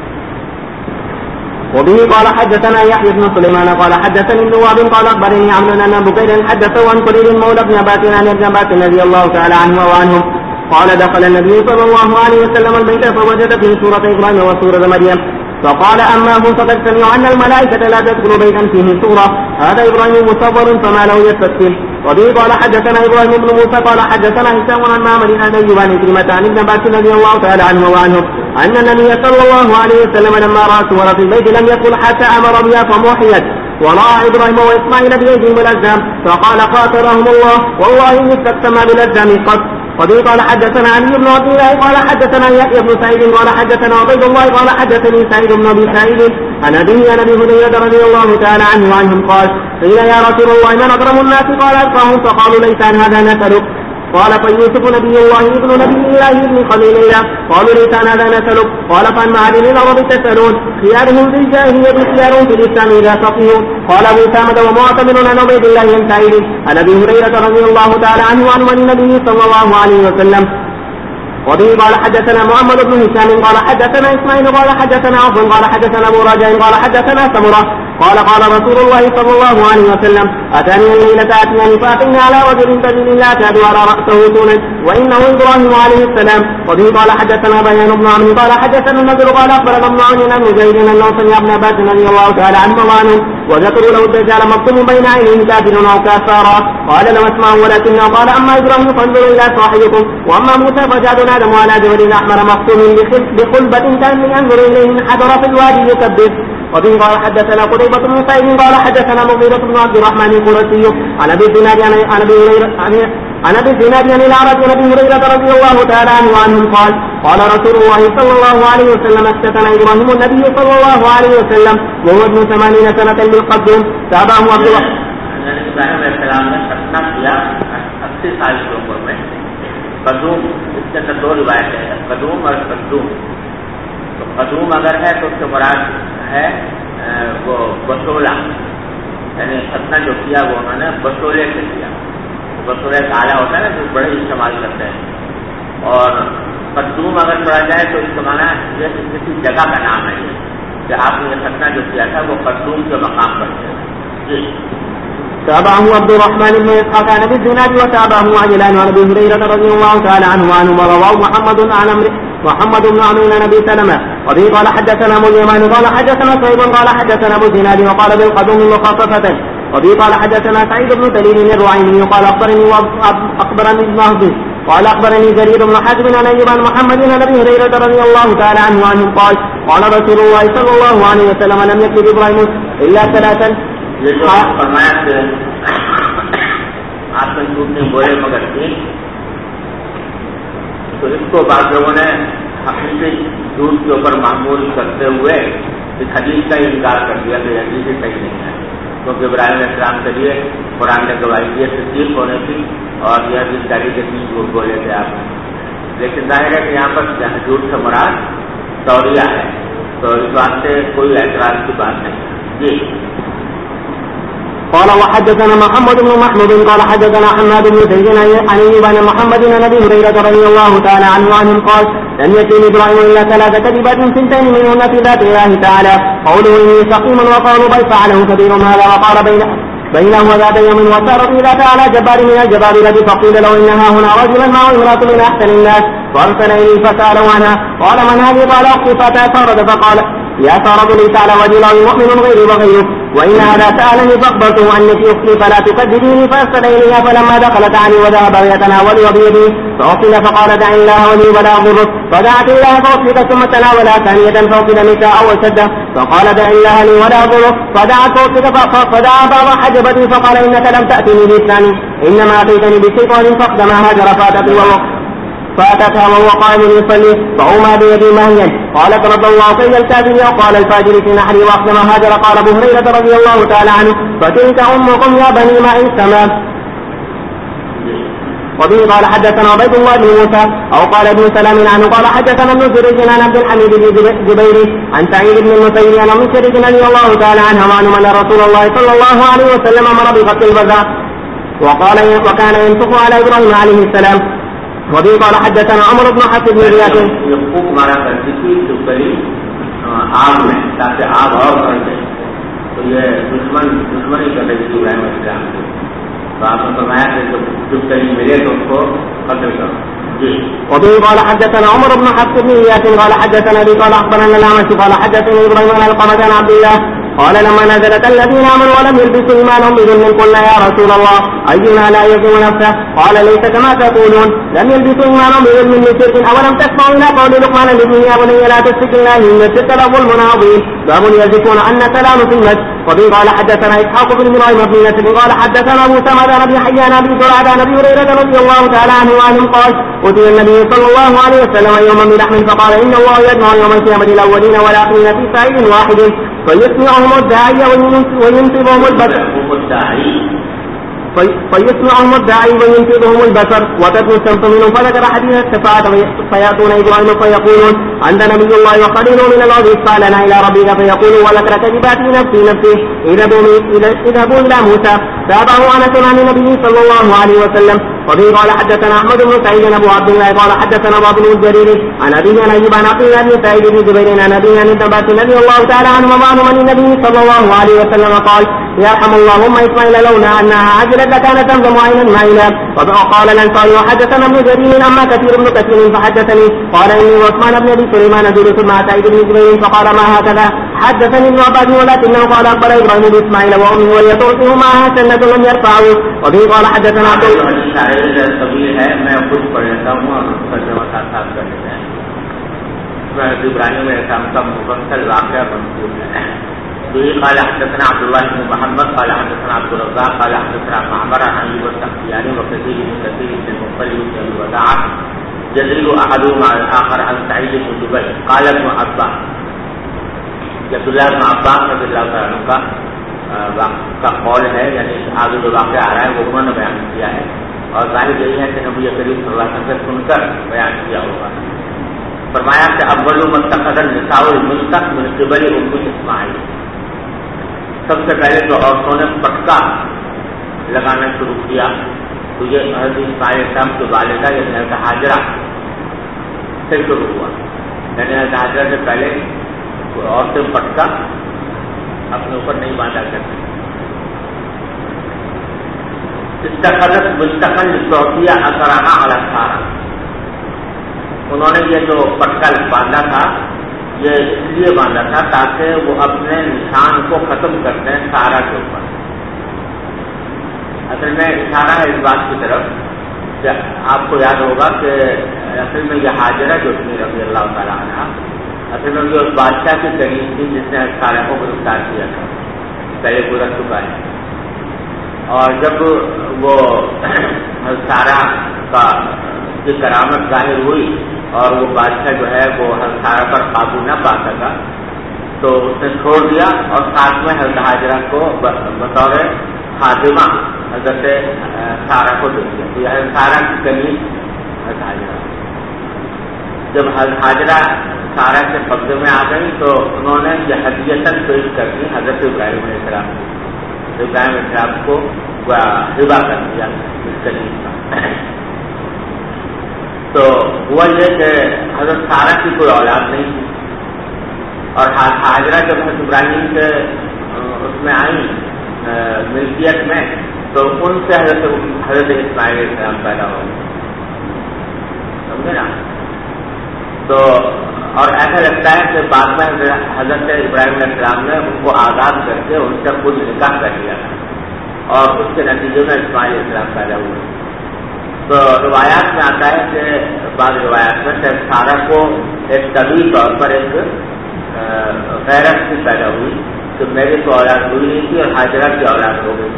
وبه قال حدثنا يحيى بن سليمان قال حدثني ابن وهب قال اخبرني عمرو ان بكير حدثه عن قريب مولى ابن عباس عن ابن عباس رضي الله تعالى عنه وعنهم قال دخل النبي صلى الله عليه وسلم البيت فوجد فيه سورة إبراهيم وسورة مريم فقال أما هو فقد سمعوا أن الملائكة لا تدخل بيتا فيه سورة هذا إبراهيم مصور فما له يستسلم. وبه قال حدثنا إبراهيم بن موسى قال حدثنا هشام عن معمر عن أيوب عن كلمة عن ابن عباس رضي الله تعالى عنه وعنه أن النبي صلى الله عليه وسلم لما رأى سورة في البيت لم يقل حتى أمر بها فموحيت ورأى إبراهيم وإسماعيل بأيديهم بالأجسام فقال قاتلهم الله والله إن استقسم بالأجسام قط. وبه قال حدثنا علي بن عبد الله قال حدثنا يحيى بن سعيد قال حدثنا عبيد الله قال حدثني سعيد بن ابي سعيد عن ابيه عن ابي هريره رضي الله تعالى عنه وعنهم قال قيل يا رسول الله من اكرم الناس قال اتقاهم فقالوا ليس عن هذا نسألك قال فيوسف نبي الله ابن نبي الله ابن خليل الله قالوا ليس عن هذا نسألك قال فعن معادن الارض تسألون خيارهم في الجاهلية خيارهم في الاسلام اذا فقهوا قال ابو سامة ومعتمر عن عبيد الله بن سعيد عن ابي هريرة رضي الله تعالى عنه وعن النبي صلى الله عليه وسلم. وبه قال حدثنا محمد بن هشام قال حدثنا اسماعيل قال حدثنا عفوا قال حدثنا ابو رجاء قال حدثنا سمرة قال قال رسول الله صلى الله عليه وسلم اتاني الليلة اتياني فاتينا على رجل سبيل لا تعد على رأسه طولا وانه ابراهيم عليه السلام. وبه قال حدثنا بيان بن عمرو قال حدثنا النذر قال اخبرنا ابن عون عن مجاهد انه سمع ابن عباس رضي الله تعالى عنه وعنه وذكروا له الدجال مكتوم بين عينيه كافر او كافارا قال لم اسمعه ولكنه قال اما ابراهيم فانظروا الى صاحبكم واما موسى فجعل ادم على جبل احمر مختوم بخلبة كان ينظر اليه من حضر في الوادي يكبر. وبه قال حدثنا قتيبة بن سعيد قال حدثنا مغيرة بن عبد الرحمن القرشي عن ابي الزناد عن ابي الزناد عن الاعرج عن ابي هريرة رضي الله تعالى عنه وعنهم قال قال رسول الله صلى الله عليه وسلم اختتن ابراهيم النبي صلى الله عليه وسلم وهو ابن 80 سنة بالقدم تابعه عبد الله. ابراہیم علیہ السلام نے ختنہ کیا 80 سال کی عمر میں. قدوم اس کے اندر دو روایتیں ہیں قدوم اور قدوم. تو قدوم اگر ہے تو اس سے مراد ہے وہ بسولہ یعنی ختنہ جو کیا وہ انہوں نے بسولے سے کیا. بسولے کا آلہ ہوتا ہے نا جو بڑے استعمال کرتے ہیں. اور قدوم اگر پڑھا جائے تو اس کا معنی یہ کسی جگہ کا نام ہے کہ آپ نے یہ ختنہ جو کیا تھا وہ قدوم کے مقام پر کیا. جی تابعه عبد الرحمن بن اسحاق عن ابي الزناد وتابعه عجلان عن ابي هريرة رضي الله تعالى عنه وعنه ورواه محمد بن عمرو عن ابي سلمة. وبه قال حدثنا ابو اليمان قال حدثنا صهيب قال حدثنا ابو الزناد وقال بالقدوم مخففة. وبه قال حدثنا سعيد بن سليم الرعيني قال اخبرني ابن وهب قال اخبرني جرير بن حازم عن ايوب عن محمد بن ابي هريرة رضي الله تعالى عنه وعنه قال قال رسول الله صلى الله عليه وسلم لم يكتب ابراهيم الا ثلاثا. یہ جو فرمایا کہ آپ نے جھوٹ نہیں بولے مگر تین، تو اس کو بعض لوگوں نے حقیقی جھوٹ کے اوپر معمول کرتے ہوئے اس حدیث کا انکار کر دیا کہ یہ حدیث صحیح نہیں ہے، کیونکہ ابراہیم علیہ السلام کے لیے قرآن نے گواہی دی صدیق ہونے کی اور یہ حدیث داری کے تین جھوٹ بولے تھے آپ نے. لیکن ظاہر ہے کہ یہاں پر جھوٹ سے مراد توریہ ہے، تو اس بات سے کوئی اعتراض کی بات نہیں. جی قال وحدثنا محمد بن محمود قال حدثنا حماد بن زيد عن ايوب عن محمد بن ابي هريرة رضي الله تعالى عنه وعنهم قال لم يكن ابراهيم الا 3 كذبات سنتين منهن في ذات الله تعالى قوله اني سقيم وقالوا بل فعله كبير هذا وقال بينه وذات يوم وسار في ذات على جبار من الجبابرة فقيل له انها هنا رجلا معه امرأة من احسن الناس فارسل اليه فسالوا عنها قال من هذه قال اختي فتاثرت فقال يا سارة ليس على وجه الله مؤمن غيري وغيره وإن هذا سألني فأخبرته أنك أختي فلا تكذبيني فأرسل إليها فلما دخلت علي وذهب يتناول بيده فأصل فقال دع الله ولي ولا أضرك فدعت الله فأصلت ثم تناولها ثانية فأصل نساء وشده فقال دع الله لي ولا أضرك فدعت فدعا بعض حجبتي فقال إنك لم تأتني بإسلام إنما أتيتني بشيطان فاقدم هاجر فأتتها وهو قائم يصلي فأومى بيدي مهيا قالت رد الله كيد الكافر وقال الفاجر في نحري وأقدم هاجر قال ابو هريرة رضي الله تعالى عنه فتلك أمكم يا بني معي السماء. وبه قال حدثنا عبيد الله بن موسى أو قال ابن سلام عنه قال حدثنا ابن سريج عن عبد الحميد بن جبير عن سعيد بن المسيب عن ابن شريك رضي الله تعالى عنه وعنه أن رسول الله صلى الله عليه وسلم أمر بقتل البزاء وكان ينفق على إبراهيم عليه السلام. وبه قال حدثنا عمرو بن حفص بن غياث. یہ خوب مارا کرتی تھی تو کری آگ میں تاکہ آگ اور بڑھ جائے، تو یہ دشمنی کر رہی تھی ابراہیم علیہ السلام کی. تو آپ نے فرمایا کہ جب کہیں ملے تو اس کو قتل کرو. وبه قال حدثنا عمر بن حفص بن غياث قال حدثنا ابي قال اخبرنا الاعمش قال حدثني ابراهيم بن القمة عن عبد الله قال لما نزلت الذين امنوا ولم يلبسوا ايمانهم بظلم قلنا يا رسول الله اينا لا يظلم نفسه قال ليس كما تقولون لم يلبسوا ايمانهم بظلم من شرك اولم تسمعوا الى قول لقمان لابنه يا بني لا تشرك بالله ان الشرك لظلم عظيم باب يزكون ان سلام في المسجد. وبه قال حدثنا اسحاق بن ابراهيم بن نصر قال حدثنا ابو سمعة عن ابي حيان ابي زرعة عن ابي هريرة رضي الله تعالى عنه وعنهم قال أتي النبي صلى الله عليه وسلم يوما بلحم فقال إن الله يجمع يوم القيامة الأولين والآخرين في سعيد واحد فيسمعهم الداعي وينصبهم البصر وتدنو الشمس منهم فذكر حديث الشفاعة فيأتون إبراهيم فيقولون أنت نبي الله وخليل من الأرض قال لنا إلى ربك فيقول وذكر كذبات نفسي اذهبوا إلى موسى تابعه أنس عن النبي صلى الله عليه وسلم. وبه قال حدثنا احمد بن سعيد ابو عبد الله قال حدثنا باب بن الجرير عن ابيه عن ايوب عن عبد الله بن سعيد بن جبير عن ابيه عن عباس رضي الله تعالى عنه وعنه عن النبي صلى الله عليه وسلم قال يرحم اللهم اسماعيل لولا انها عجلت لكانت تمضم عينا مائلا. وقال الانصاري وحدثنا ابن جرير اما كثير بن كثير فحدثني قال اني وعثمان بن ابي سليمان نزول ثم سعيد بن جبير فقال ما هكذا حدثني ابن عباس ولكنه قال اخبر ابراهيم باسماعيل وامه وليتوسه معها سنه لم يرفعه. وبه قال حدثنا عبد طویل ہے، میں خود پڑھ لیتا ہوں اور اس کا جمع ساتھ کر لیتے ہیں. ابراہیم علیہ السلام کا مفصل واقعہ منقول ہے. قال حدثنا عبد الله بن محمد قال حدثنا عبد الرزاق قال حدثنا معمر عن ايوب السختياني وكثير من كثير بن المطلب بن الوداع يدل احدهما على الاخر عن سعيد بن جبير قال ابن عباس عبد الله بن عباس رضی اللہ تعالیٰ عنہ کا قول ہے، یعنی آگے جو واقعہ آ رہا ہے وہ انہوں نے بیان کیا ہے اور ظاہر یہی ہے کہ نبی کریم صلی اللہ علیہ وسلم سے سن کر بیان کیا ہوگا. فرمایا کہ اول من اتخذ النساء الملتق من قبل ام اسماعیل، سب سے پہلے جو عورتوں نے پٹکا لگانا شروع کیا تو یہ حضرت اسماعیل السلام کی والدہ یعنی حضرت ہاجرہ سے شروع ہوا. یعنی حضرت ہاجرہ سے پہلے عورتیں پٹکا اپنے اوپر نہیں باندھا کرتی. استخدت مستقل چوتیا اثرانہ الاسارا، انہوں نے یہ جو پٹکا باندھا تھا یہ اس لیے باندھا تھا تاکہ وہ اپنے نشان کو ختم کر دیں سارا کے اوپر. اصل میں اشارہ ہے اس بات کی طرف کہ آپ کو یاد ہوگا کہ اصل میں یہ حاجرہ جو تھی رضی اللہ تعالیٰ عنہ اصل میں یہ اس بادشاہ کی قریب تھی جس نے سارے کو گرفتار کیا تھا، پہلے گزر چکا ہے. اور جب وہ سارا کی کرامت ظاہر ہوئی اور وہ بادشاہ جو ہے وہ سارا پر قابو نہ پا سکا تو اس نے چھوڑ دیا اور ساتھ میں حضرت ہاجرہ کو بطور خادمہ حضرت سارا کو دے دیا. تو حضرت سارا کی قریب حضرت ہاجرہ، جب حضرت ہاجرہ سارا کے قبضے میں آ گئی تو انہوں نے یہ ہدیتاً پیش کر دی حضرت ابراہیم علیہ السلام کو. ابراہیم علیہ السلام کو ہبا کر دیا اس قریب کا. تو ہوا یہ کہ حضرت سارا کی کوئی اولاد نہیں تھی اور ہاجرہ جب حضرت ابراہیم کے اس میں آئی ملکیت میں تو ان سے حضرت اسماعیل علیہ السلام پیدا ہو گئے، سمجھے نا. تو اور ایسا لگتا ہے کہ بعد میں حضرت ابراہیم علیہ السلام نے ان کو آزاد کر کے ان سے خود نکاح کر لیا تھا اور اس کے نتیجے میں اسماعیل علیہ السلام پیدا ہوئے. تو روایات میں آتا ہے کہ بعض روایات میں کہ سارا کو ایک طبی طور پر ایک غیرت سے پیدا ہوئی کہ میری تو اولاد ہوئی نہیں تھی اور ہاجرہ کی اولاد ہو گئی،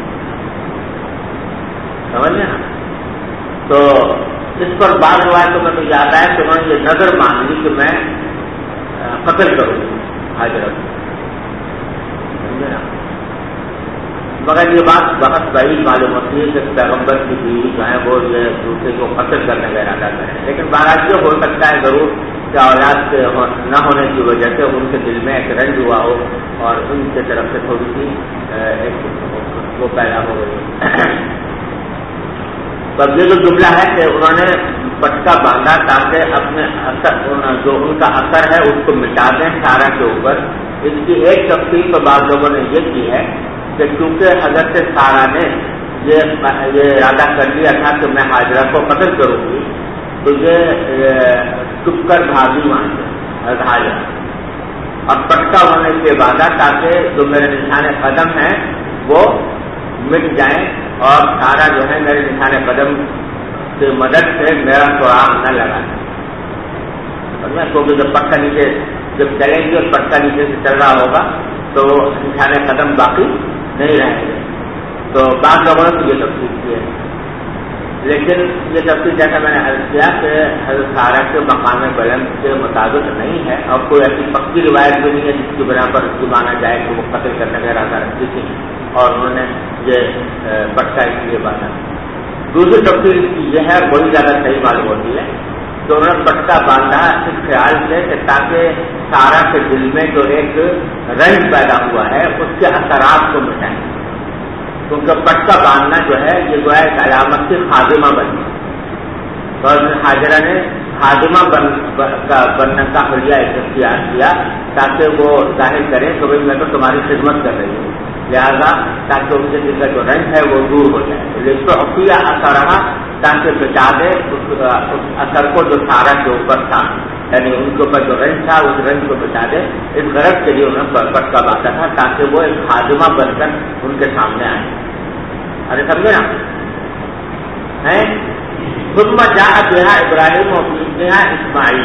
سمجھے نا. تو اس پر بعض روایتوں میں تو یاد آیا کہ انہوں نے یہ نظر مان لی کہ میں قتل کروں ہاجرہ کو، سمجھے نا. مگر یہ بات بہت بعید معلوم ہوتی ہے کہ پیغمبر کی بیوی جو ہے وہ یہ دوسرے کو قتل کرنے کا ارادہ کریں. لیکن بہرحال یہ ہو سکتا ہے ضرور کہ اولاد کے نہ ہونے کی وجہ سے ان کے دل میں ایک رنج ہوا ہو اور ان کی طرف سے تھوڑی سی ایک وہ پیدا ہو گئی. اب یہ جو جملہ ہے کہ انہوں نے پٹکا باندھا تاکہ اپنے اثر جو ان کا اثر ہے اس کو مٹا دیں سارا کے اوپر. اس کی ایک تفصیل تو بعض لوگوں نے یہ کی ہے کہ چونکہ حضرت سارا نے یہ ارادہ کر لیا تھا کہ میں حاجرہ کو قتل کروں گی تو یہ چپ کر بھاگی وہاں سے حاجرہ اور پٹکا ہونے سے باندھا تاکہ جو میرے نشان قدم ہیں وہ مٹ جائیں اور سارا جو ہے میرے نشان قدم کی مدد سے میرا سراغ نہ لگا. کیونکہ جب پٹکا نیچے جب چلیں گے اور پٹکا نیچے سے چل رہا ہوگا تو نشان قدم باقی نہیں رہیں گے. تو بعض لوگوں نے یہ تفصیل کی ہے لیکن یہ تفصیل جیسا میں نے عرض کیا کہ حضرت سارا کے مقام بلند کے مطابق نہیں ہے اور کوئی ایسی پکی روایت بھی نہیں ہے جس کی بنا پر اس کو مانا جائے کہ وہ قتل کرنے کا ارادہ رکھتی تھی اور انہوں نے یہ پٹکا اس لیے باندھا. دوسری تفصیل یہ ہے بہت زیادہ صحیح معلوم ہوتی ہے کہ انہوں نے پٹکا باندھا اس خیال سے کہ تاکہ سارا کے دل میں جو ایک رنج پیدا ہوا ہے اس کے اثرات کو مٹائیں. کیونکہ پٹکا باندھنا جو ہے یہ جو ہے ایک علامت سے خادمہ بننا اور حاجرہ نے خادمہ بننے کا حلیہ اختیار کیا تاکہ وہ ظاہر کریں کہ بھائی میں تو تمہاری خدمت کر رہی ہوں لہذا تاکہ ان کے دل کا جو رنج ہے وہ دور ہو جائے. لیکن تو عقیہ اثر رہا تاکہ بچا دے اس اثر کو جو سارا کے اوپر تھا یعنی ان کے اوپر جو رنج تھا اس رنج کو بچا دے. اس غرض کے لیے انہوں نے پٹکا باندھا تھا تاکہ وہ ایک خادمہ بن کر ان کے سامنے آئے. ارے سمجھے نا ہے ثم جاء بها ابراہیم و ابنها اسماعیل.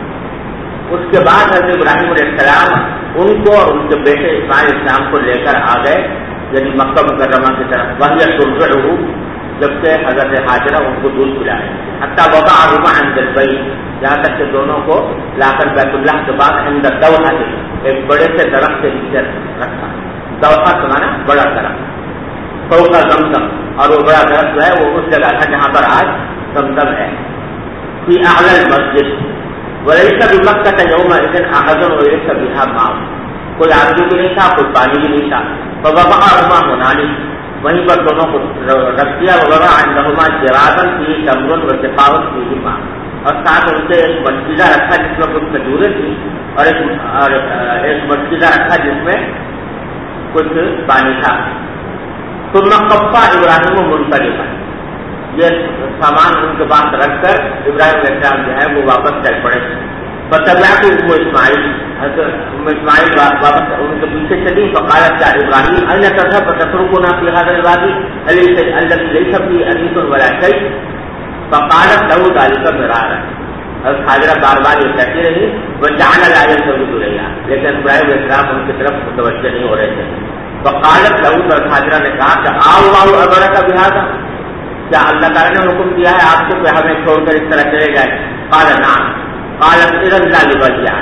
اس کے بعد حضرت ابراہیم علیہ السلام ان کو اور ان کے بیٹے اسماعیل السلام کو لے کر آ گئے یعنی مکہ مکرمہ کی طرف. وہی ترضعہ جبکہ حضرت حاجرہ ان کو دودھ پلائے حتی وضعہما عند البیت یہاں تک کہ دونوں کو لا کر بیت اللہ کے بعد عند دوحہ ایک بڑے سے درخت کے نیچے رکھا. دوحہ سمانا بڑا درخت فوق زمزم اور وہ بڑا درخت جو ہے وہ اس جگہ تھا جہاں پر آج زمزم ہے. فی اعلی المسجد ولیس بمکہ یومئذ احد ولیس بها ماء. کوئی آدمی بھی نہیں تھا کوئی پانی بھی نہیں تھا. فوضعہما هنالک وہیں پر دونوں کو رکھ دیا. ووضع عندہما جرادا فیہ تمر وسقاء فیہ ماء اور ساتھ ان سے ایک مسجدہ رکھا جس میں کچھ کھجوریں تھی اور ایک مسجدہ رکھا جس میں کچھ پانی تھا. ثم قفا ابراہیم منصرفا یہ سامان ان کے پاس رکھ کر ابراہیم علیہ السلام جو ہے وہ واپس چل پڑے. فتبعته ام اسماعیل ام اسماعیل واپس ان کے پیچھے چلی. فقالت یا ابراہیم این تذهب فتتركنا في هذا الوادي الذي ليس فيه انيس ولا شيء. فقالت له ذلك مرارا. حضرت حاجرہ بار بار یہ کہتی رہی وجعل لا يلتفت اليها لیکن ابراہیم علیہ السلام ان کی طرف متوجہ نہیں ہو رہے تھے. فقالت له حاجرہ نے کہا کہ اللہ امرک بهذا کیا اللہ تعالیٰ نے حکم دیا ہے آپ کو کہ ہمیں چھوڑ کر اس طرح چلے جائیں. قال نعم. قالت اذا لا لبیا.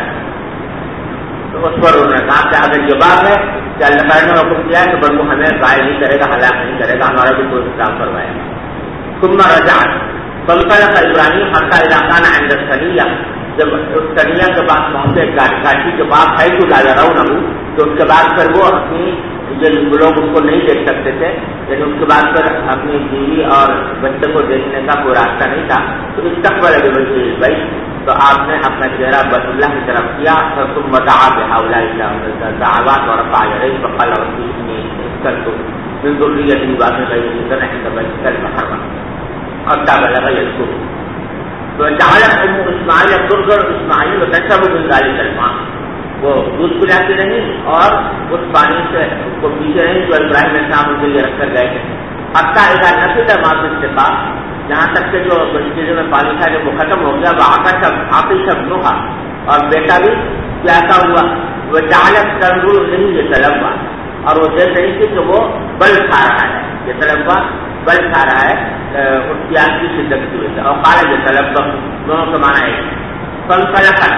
تو اس پر انہوں نے کہا کہ اگر یہ بات ہے کہ اللہ تعالیٰ نے حکم دیا ہے تو بلکہ ہمیں ضائع نہیں کرے گا ہلاک نہیں کرے گا ہمارا بھی کوئی انتظام کروائے گا. ثم رجعت فانطلق ابراہیم حتى اذا كان عند الثنية جب اس ثنیہ کے پاس پہنچے گاٹھی کے پاس ہے تو لا يرونه تو اس کے بعد پھر وہ اپنی یہ لوگ اس کو نہیں دیکھ سکتے تھے لیکن اس کے بعد پھر اپنی بیوی اور بچے کو دیکھنے کا کوئی راستہ نہیں تھا. تو استقبل بھائی تو آپ نے اپنا چہرہ بیت اللہ کی طرف کیا. ثم دعا بهؤلاء دعوات ورفع يديه فقال رب اني اسكنت من ذريتي باسط غير عند بيتك المحرم حتى بلغ يذكر. تو جعلت ام اسماعیل ترضع اسماعیل وتشرب من ذلك الماء. وہ دودھ پلاتی رہی اور اس پانی سے اس کو پیچھے رہی جو ابراہیم علیہ السلام کے لیے رکھ کر گئے تھے. حتیٰ اذا نفد ما في السقاء جہاں تک کہ جو چیزوں میں پانی تھا جب وہ ختم ہو گیا. عاطش ابنها اور بیٹا بھی پیاسا ہوا. وہ جعلت تنظر نہیں یہ تلبا اور وہ دیکھ رہی تھی کہ وہ بل کھا رہا ہے. یہ تلبا بل کھا رہا ہے اس پیاس کی شدت کی وجہ سے. اور قال یہ تلبا دونوں کا معنی ہے فانطلقا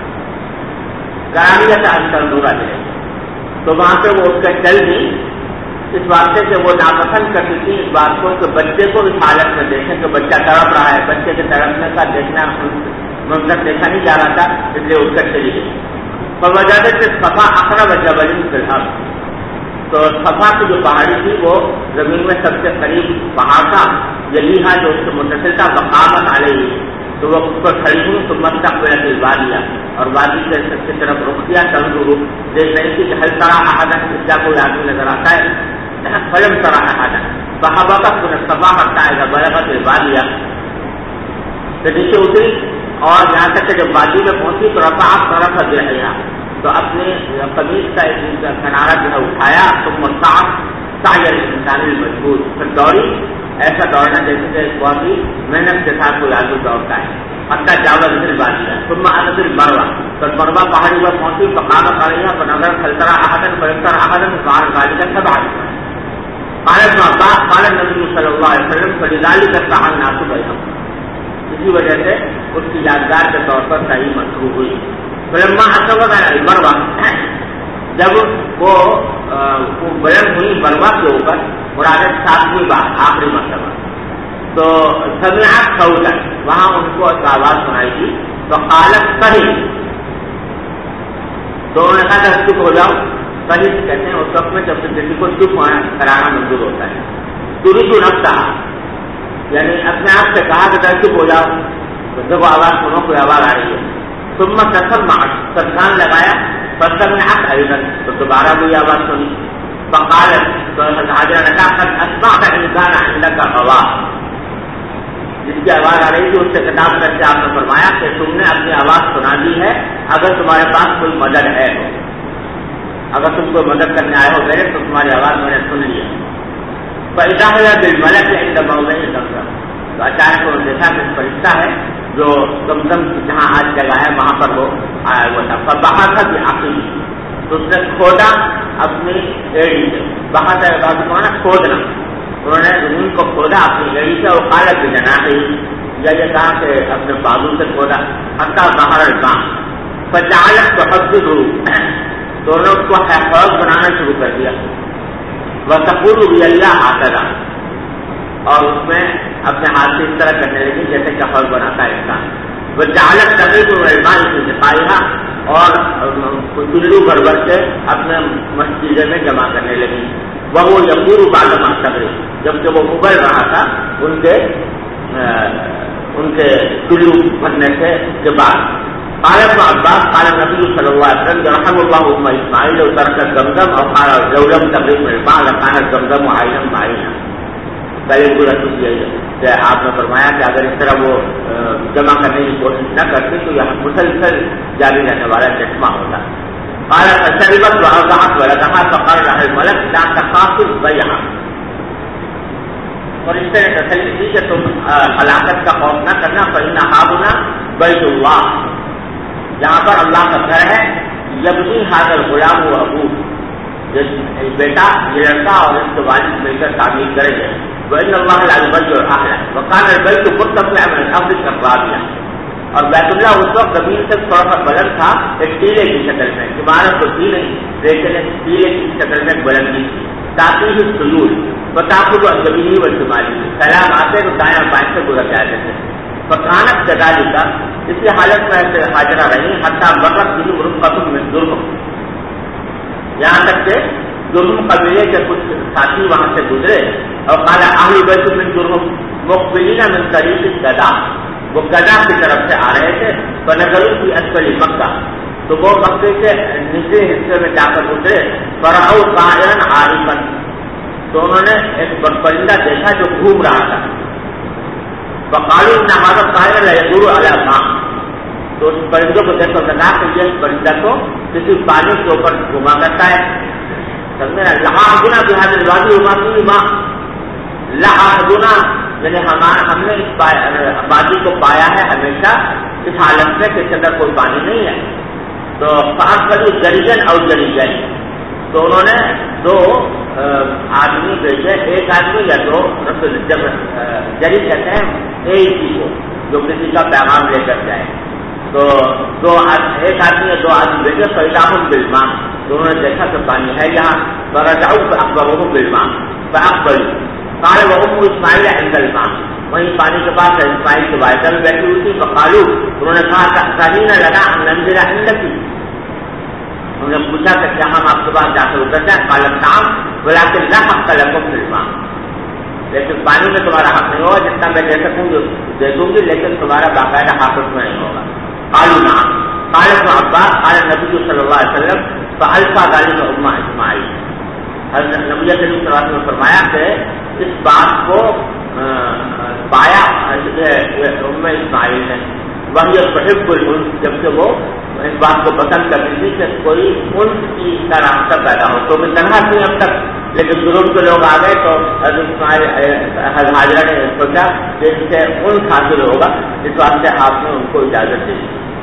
گرامیت تندورہ ملے. تو وہاں پہ وہ اس کا چل دی اس واسطے سے وہ ناپسند کرتی تھی اس بات کو کہ بچے کو اس حالت میں دیکھیں کہ بچہ تڑپ رہا ہے. بچے کے تڑپنے کا دیکھنا منظر دیکھا نہیں جا رہا تھا اس لیے اٹھ کر چلی گئی. اور وجہ سے صفا اقرب جبل فی الارض تو صفا کی جو پہاڑی تھی وہ زمین میں سب سے قریب پہاڑ تھا یلیہا جو اس سے متصل تھا، وقامت علیہ تو وہ اس پر کھڑی ہوئی، تو مستقبلت الوادیہ اور وادی کی طرف رخ کیا، تنظر دیکھ رہی تھی کہ ہل ترى احدا، کیا کوئی آدمی نظر آتا ہے؟ فلم ترى احدا فهبطت من الصبا حتى اذا بلغت الوادیہ، تو نیچے اتری اور یہاں تک کہ جب وادی میں پہنچی تو رفعت طرف درعها، تو اپنے قمیص کا ایک کنارہ جو ہے اٹھایا، ثم سعت سعی الانسان المجهود، پھر دوڑی ایسا دوڑنا جیسے کہ بہت ہی محنت کے ساتھ کوئی آدمی دوڑتا ہے، حتى جاوز الوادیہ، ثم اتت المروہ، پھر مروہ پہاڑی پر پہنچی، فقامت علیہا فنظرت هل ترى احدا فلم ترى احدا فعل ذلك سبعا. قال ابن عباس قال النبي صلی اللہ علیہ وسلم فلذلك سعى الناس بينهم، اسی وجہ سے اس کی یادگار کے طور پر صحیح مشروع ہوئی. فلما اصبت المروہ، جب وہ بلند ہوئی مروہ کے اوپر، مراد 7ویں بار آخری مرتبہ، تو سمعت صوتا، وہاں ان کو آواز سنائی دی، تو قالت صحیح، تو انہوں نے کہا چپ ہو جاؤ. صحیح کہتے ہیں اس وقت میں جب کسی کو چپ کرانا منظور ہوتا ہے. تريد نفسها، یعنی اپنے آپ سے کہا کہ چپ ہو جاؤ، تو جب آواز سنو کوئی آواز آ رہی ہے. ثم تسمعت، پھر کان لگایا، فسمعت ايضا، تو دوبارہ وہی آواز سنی. فقالت، تو حاضرہ نے کہا قد اسمعت ان كان عندك غوا، جس کی آواز آ رہی تھی اس سے خطاب کر کے آپ نے فرمایا کہ تم نے اپنی آواز سنا دی ہے، اگر تمہارے پاس کوئی مدد ہے تو، اگر تم کوئی مدد کرنے آئے ہو میرے تو تمہاری آواز میں نے سن لی ہے. فإذا هي بالملك عند موضع زمزم، تو اچانک انہوں نے دیکھا کہ فرشتہ ہے جو زمزم جہاں آج جگہ ہے وہاں پر وہ آیا ہوا تھا. فبحث بعقله، تو اس نے کھودا اپنی ایڑی سے، بحث ہے کھودنا، انہوں نے زمین کو کھودا اپنی ایڑی سے، اور قالت بجناحه، یا یہ کہا کہ اپنے بازو سے کھودا، حتى ظهر الماء فجعلت تحدده، دونوں کو حفاظ بنانا شروع کر دیا. وتقول بيدها هكذا، اور اس میں اپنے ہاتھ سے اس طرح کرنے لگی جیسے کہ حفاظ بناتا ہے انسان. وجعلت تغيث الماء في سقائها، اور چلو گڑبڑ سے اپنے مسجدے میں جمع کرنے لگی. وهو يقول بعد ما تغرب، جبکہ وہ ابل رہا تھا ان کے چلو بھرنے کے بعد. قال ابن عباس قال النبي صلى الله عليه وسلم رحم الله ام اسماعيل لو تركت زمزم او قال لو لم تغرب من الماء لكانت زمزم عينا بعينا. پہلے پورا یہی کہ آپ نے فرمایا کہ اگر اس طرح وہ جمع کرنے کی کوشش نہ کرتے تو یہ مسلسل جاری رہنے والا چشمہ ہوتا. قال فشربت واوضعت ولدها فقال لها الملك لا تخافوا ضيعا، اور اس طرح تسلی دی کہ تم ہلاکت کا خوف نہ کرنا. فإن هاهنا بیت اللہ، جہاں پر اللہ کا گھر ہے. یبنی هذا الغلام وابوه، بیٹا یہ لڑکا اور اس کے والد مل کر تعمیر کریں گے. وإن الله لا يضيع أهله، وكان البيت مرتفعا من الأرض كالرابية، اور بیت اللہ اس وقت زمین سے تھوڑا سا بلند تھا ایک ٹیلے کی شکل میں، عمارت تو تھی نہیں لیکن ٹیلے کی شکل میں بلندی تھی. تاکہ سیول بتاخذ الجبینی والشمالی، سیلاب آتے تو دائیں بائیں سے گزر جاتے تھے. فکانت جگالی کا اسی حالت میں ایسے حاضرہ رہی حتیٰ مرت بھی مرقت من ظلم، یہاں تک کہ ظلم قبیلے کے کچھ ساتھی وہاں سے گزرے. اور قال اہل بیت من ظلم مقبلین من طریق الگدا، وہ گدا کی طرف سے آ رہے تھے. فنزلوا فی اسفل مکہ، تو وہ مکے کے نچلے حصے میں جا کر گزرے. فرأوا طائرا عارفا، تو انہوں نے ایک پرندہ دیکھا جو گھوم رہا تھا. فقالوا ان هذا الطائر لا يدور على الماء، تو اس پرندوں کو دیکھ کر کہا کہ یہ پرندہ تو کسی پانی کے اوپر گھوما کرتا ہے. لحاظنا بهذا الوادي وما فيه ماء، لحاظنا یعنی ہم نے اس وادی کو پایا ہے ہمیشہ اس حالت میں کہ اس کے اندر کوئی پانی نہیں ہے. تو فأرسلوا جریجا او جریجین، تو انہوں نے دو آدمی بھیجے، ایک آدمی یا دو. جب جری کہتے ہیں ایک ہی کو جو کسی کا پیغام لے کر جائے، تو ایک آدمی یا دو آدمی بھیجے. فإذاهم بالماء، تو انہوں نے دیکھا کہ پانی ہے یہاں. فرجعوا فأخبروه بالماء فأقبلوا. قال وأم اسماعیل عند الماء، وہیں پانی کے پاس اسماعیل کی والدہ بھی بیٹھی ہوئی تھی. فقالوا، انہوں نے کہا تأذنین لنا أن ننزل عندك، انہوں نے پوچھا کہ کیا ہم آپ کے پاس جا کر اتر جائیں؟ قالت نعم ولكن لا حق لكم في الماء، لیکن پانی میں تمہارا حق نہیں ہوگا، جتنا میں دے سکوں گی دے دوں گی، لیکن تمہارا باقاعدہ حق اس میں نہیں ہوگا. قالوا نعم. قال ابن عباس قال النبي صلی اللہ علیہ وسلم فألقى ذلك أم اسماعیل. حضرت نبی کریم صلی اللہ علیہ وسلم نے فرمایا کہ اس بات کو پایا ام اسماعیل نے، وہی تحب الانس، جبکہ وہ اس بات کو پسند کرتی تھی کہ کوئی انس کی طرح پیدا ہو. تو میں تنہا تھی اب تک، لیکن ضرور کے لوگ آ گئے تو حضرت حاجرہ نے سوچا کہ اس سے انس حاصل ہوگا، اس واسطے آپ نے ان کو اجازت دی.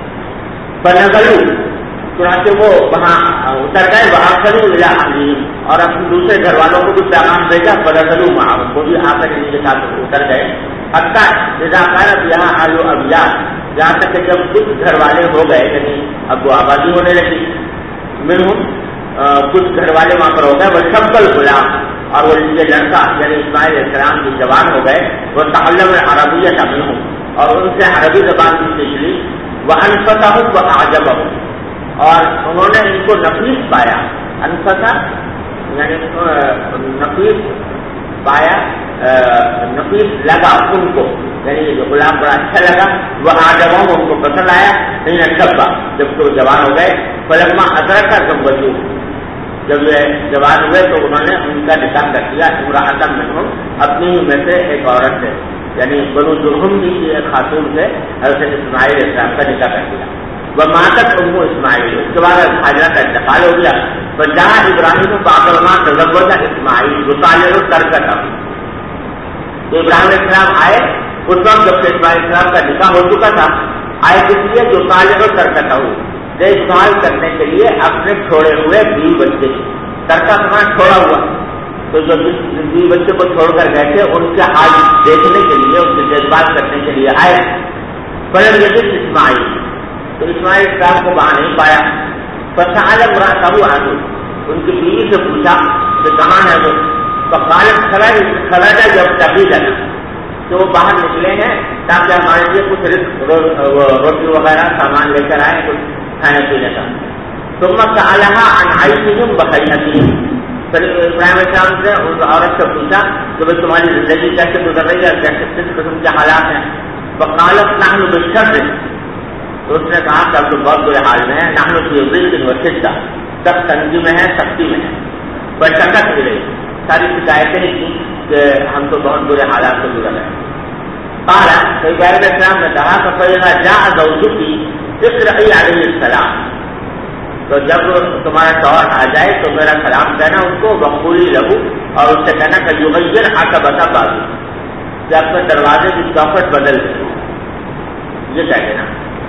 فنزلوا، چنانچہ وہ وہاں اتر گئے، وہاں کرو ملا اور اپنے دوسرے گھر والوں کو بھی پیغام بھیجا. فنزلوا معهم، وہ بھی آ کر ان کے ساتھ اتر گئے. حتیٰ اذا كانت یہاں آلو ابیات، جہاں تک کہ جب کچھ گھر والے ہو گئے، یعنی اب وہ آبادی ہونے لگی، منہم کچھ گھر والے وہاں پر ہو گئے. وہ شبل غلام، اور وہ یہ لڑکا یعنی اسماعیل علیہ السلام کی جوان ہو گئے. وہ تعلم عربیت منہم، اور ان سے عربی زبان بھی سیکھ لی. وانفتهم واعجبهم، اور انہوں نے ان کو نفیس پایا. انفتا یعنی نفیس پایا، نفیس لگا ان کو، یعنی جو غلام بڑا اچھا لگا. وہ آجبوں ان کو پسند آیا. نہیں اچھا جب تو جوان ہو گئے. فلما ادرکا زوجوه، جب یہ جوان ہوئے تو انہوں نے ان کا نکاح کر دیا. امرأۃ منہم، اپنی ہی میں سے ایک عورت سے، یعنی بنو جرہم کی ایک خاتون سے حضرت اسماعیل علیہ السلام کا نکاح کر دیا. وماتت ام اسماعیل، اس کے بعد حاجرہ کا انتقال ہو گیا. فجاء ابراہیم بعد ما تزوج اسماعیل یطالب ترکتہ، تو ابراہیم علیہ السلام آئے اس وقت جب کہ اسماعیل علیہ السلام کا نکاح ہو چکا تھا. آئے کس لیے؟ جو طالب ترکتہ ہو، دیکھ بھال کرنے کے لیے اپنے چھوڑے ہوئے بیوی بچے کی. ترکہ سماج چھوڑا ہوا، تو جو بیوی بچے کو چھوڑ کر گئے تھے ان کے حال دیکھنے کے لیے، ان کی دیکھ بھال کرنے کے لیے آئے. فلم یجد اسماعیل، تو اسماعیل اسلام کو وہاں نہیں پایا. فسأل امرأته عنه، ان کی بیوی سے پوچھا کہ کہاں ہے وہ. فقالت خرج يبتغي لنا، تو وہ باہر نکلے ہیں تاکہ ہمارے لیے کچھ رزق روٹی وغیرہ سامان لے کر آئے، کچھ کھانے پینے کا. ثم سألها عن عيشهم وحياتهم، پھر ابراہیم علیہ السلام سے اس عورت سے پوچھا کہ بھائی تمہاری زندگی کیسے گزر رہی ہے، کیسے کس قسم کے حالات ہیں. فقالت نحن بالشر، تو اس نے کہا کہ اب تو بہت برے حال میں ہے. نحن فی ضیق وشدہ، سب تنگی میں ہے، سختی میں ہے. بشکت ملے، ساری شکایتیں کی کہ ہم تو بہت برے حالات سے گزر رہے ہیں. قال، تو ابراہیم علیہ السلام نے کہا کہ فإذا جاء زوجك اقرئي علیہ السلام، تو جب تمہارا شوہر آ جائے تو میرا سلام کہنا اس کو. وقولی لہو، اور اس سے کہنا کہ یغیر عقبۃ بابی، کہ اپنے دروازے کی چوکھٹ بدل دے، یہ کہہ دینا.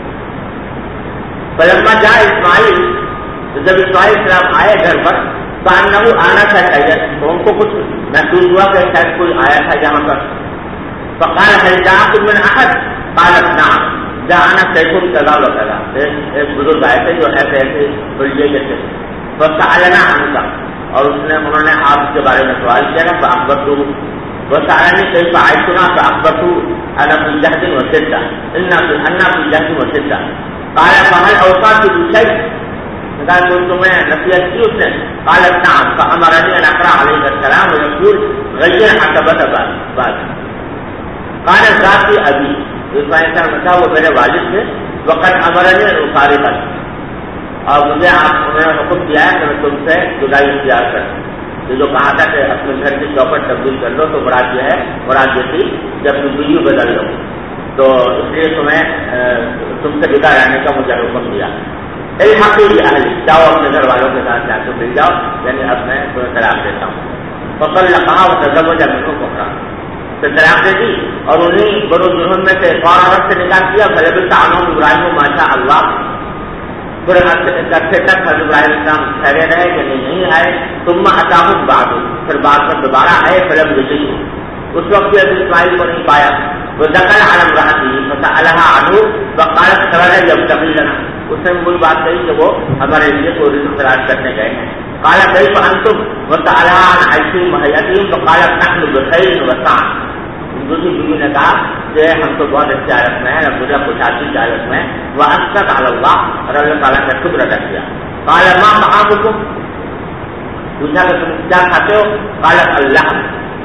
فلما جاء اسماعیل، جب اسماعیل السلام آئے گھر پر، کأنه آنا تھا چاہیے، تو ان کو کچھ محسوس ہوا کہ شاید کوئی آیا تھا یہاں پر. فقال هل جاءكم من احد؟ قالت نعم جاءنا شيخ كذا وكذا، ایک بزرگ آئے تھے جو ایسے ایسے بلجے کے تھے. فسألنا عنك، اور انہوں نے آپ کے بارے میں سوال کیا نا. فأخبرته، وسألني كيف عيشنا، فأخبرته أنا في جهد وشدة، أنا في جهد وشدة. قال فهل أوصاك بشيء؟ قال تمہیں نصیحت کی اس نے؟ قالت نعم فأمرني أن أقرأ عليه السلام ويقول غير عقبة بعد. قال ذات أبي، اسماعیل صاحب نے کہا وہ میرے والد تھے. وقت امرني أن أفارقك، اور مجھے انہوں نے حکم دیا ہے کہ میں تم سے جدائی اختیار کروں. یہ جو کہا تھا کہ اپنے گھر کی چوکٹ تبدیل کر لو، تو مراد یہ ہے، مراد یہ تھی کہ اپنی بیوی بدل لو. تو اس لیے تمہیں تم سے جدا رہنے کا مجھے حکم دیا. الحقی اہلی، جاؤ اپنے گھر والوں کے ساتھ جا کے مل جاؤ، یعنی اب میں تمہیں طلاق دیتا ہوں. فطلقها وتزوج منه أخرى، تو طلاق دے دی اور انہیں بنو جرہم میں سے ایک اور عورت سے نکاح کیا. فلبث عنهم ابراہیم ما شاء اللہ، پھر عرصے تک حضرت ابراہیم السلام ٹھہرے رہے کہ نہیں آئے. ثم اتاهم بعد، پھر بعد میں دوبارہ آئے. فلم یجدہ، اس وقت بھی اسماعیل کو نہیں پایا. ودخل على امرأته فسألها عنه فقالت خرج يبتغي لنا، اس نے وہی بات کہی کہ وہ ہمارے لیے کوئی رزق تلاش کرنے گئے ہیں. قال كيف انتم، وسألها عن عيشهم وحياتهم فقالت نحن بخير وسعة. دوسری بیوی نے کہا کہ ہم تو بہت اچھی حالت میں ہیں، مجھے خوشحالی کی حالت میں. وأثنت على الله، اور اللہ تعالیٰ کا شکر ادا کیا. قال ما طعامكم، پوچھا کہ تم کیا کھاتے ہو؟ قالت اللحم،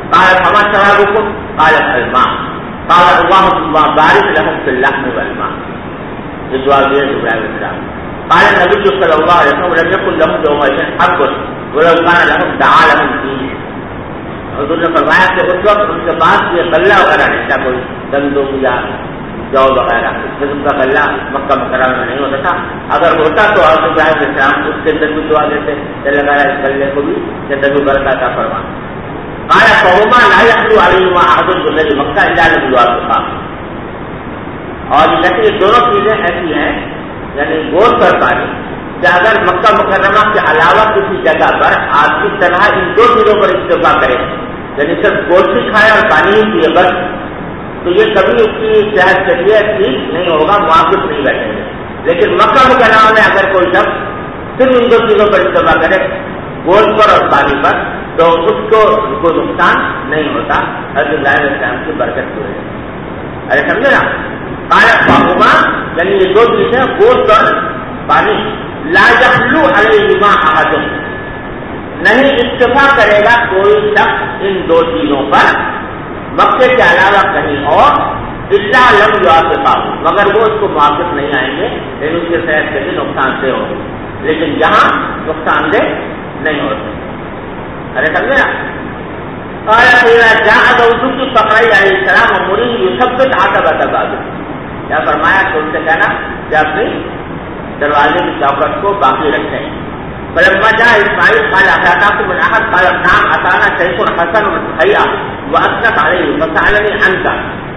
قال فما شرابكم؟ قال الماء. قال اللهم بارك لهم في اللحم والماء. یہ دعا دیا ابراہیم علیہ السلام. قال النبي صلى الله عليه وسلم لم يكن لهم يومئذ حق ولو كان لهم دعا لهم فيه. حضور نے فرمایا کہ اس وقت ان کے پاس یہ غلہ وغیرہ نہیں تھا، کوئی گندم یا جو وغیرہ قسم کا غلہ مکہ مکرمہ میں نہیں ہوتا تھا. اگر ہوتا تو حضرت ابراہیم علیہ السلام اس کے اندر بھی دعا دیتے کہ اللہ تعالیٰ اس غلے کو بھی جنت میں برکت عطا فرما. قال فهما لا يخلو عليهما احد بالذي مکہ الا للدعاء. اور یہ دونوں چیزیں ایسی ہیں یعنی گوشت اور پانی کہ اگر مکہ مکرمہ کے علاوہ کسی جگہ پر آدمی طرح ان دو چیزوں پر اکتفا کرے، یعنی صرف گوشت ہی کھائے اور پانی ہی پیے بس، تو یہ کبھی اس کی صحت کے لیے ٹھیک نہیں ہوگا، موافق نہیں بیٹھیں گے. لیکن مکہ مکرمہ میں اگر کوئی شخص صرف ان دو چیزوں پر اکتفا کرے، گوشت پر اور پانی پر، تو اس کو نقصان نہیں ہوتا. حضرت ابراہیم علیہ السلام کی برکت کی وجہ سے. ارے سمجھے نا؟ قال فهما یعنی یہ دو چیزیں گوشت اور پانی لا يخلو علیہما احد، نہیں اکتفا کرے گا کوئی شخص ان دو چیزوں پر مکے کے علاوہ کہیں اور، الا لم یوافقہ، مگر وہ اس کو موافق نہیں آئیں گے، لیکن اس کے صحت کے لیے نقصان دہ ہوگی، لیکن یہاں نقصان دہ نہیں ہوتے. ارے سمجھے نا؟ قال فإذا جاء زوجك فقرئ علیہ السلام ومريه يثبت عتبة بابه. کیا فرمایا کہ ان سے کہنا کہ اپنی دروازے کی چوکٹ کو باقی رکھیں. فلما جاء اسماعیل قال أتاكم من أحد؟ قال نعم أتانا شيخ حسن الهيئة وأثنت عليه فسألني عنك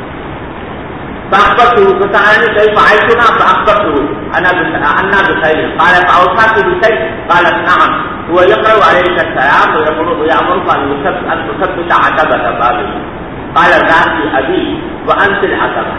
فأخبرته فسألني كيف عيشنا فأخبرته أنا بخير. قال فأوصاك بشيء؟ قالت نعم هو يقرأ عليك السلام ويأمرك أن تثبت عتبة بابه. قال ذاك أبي وأنت العتبة.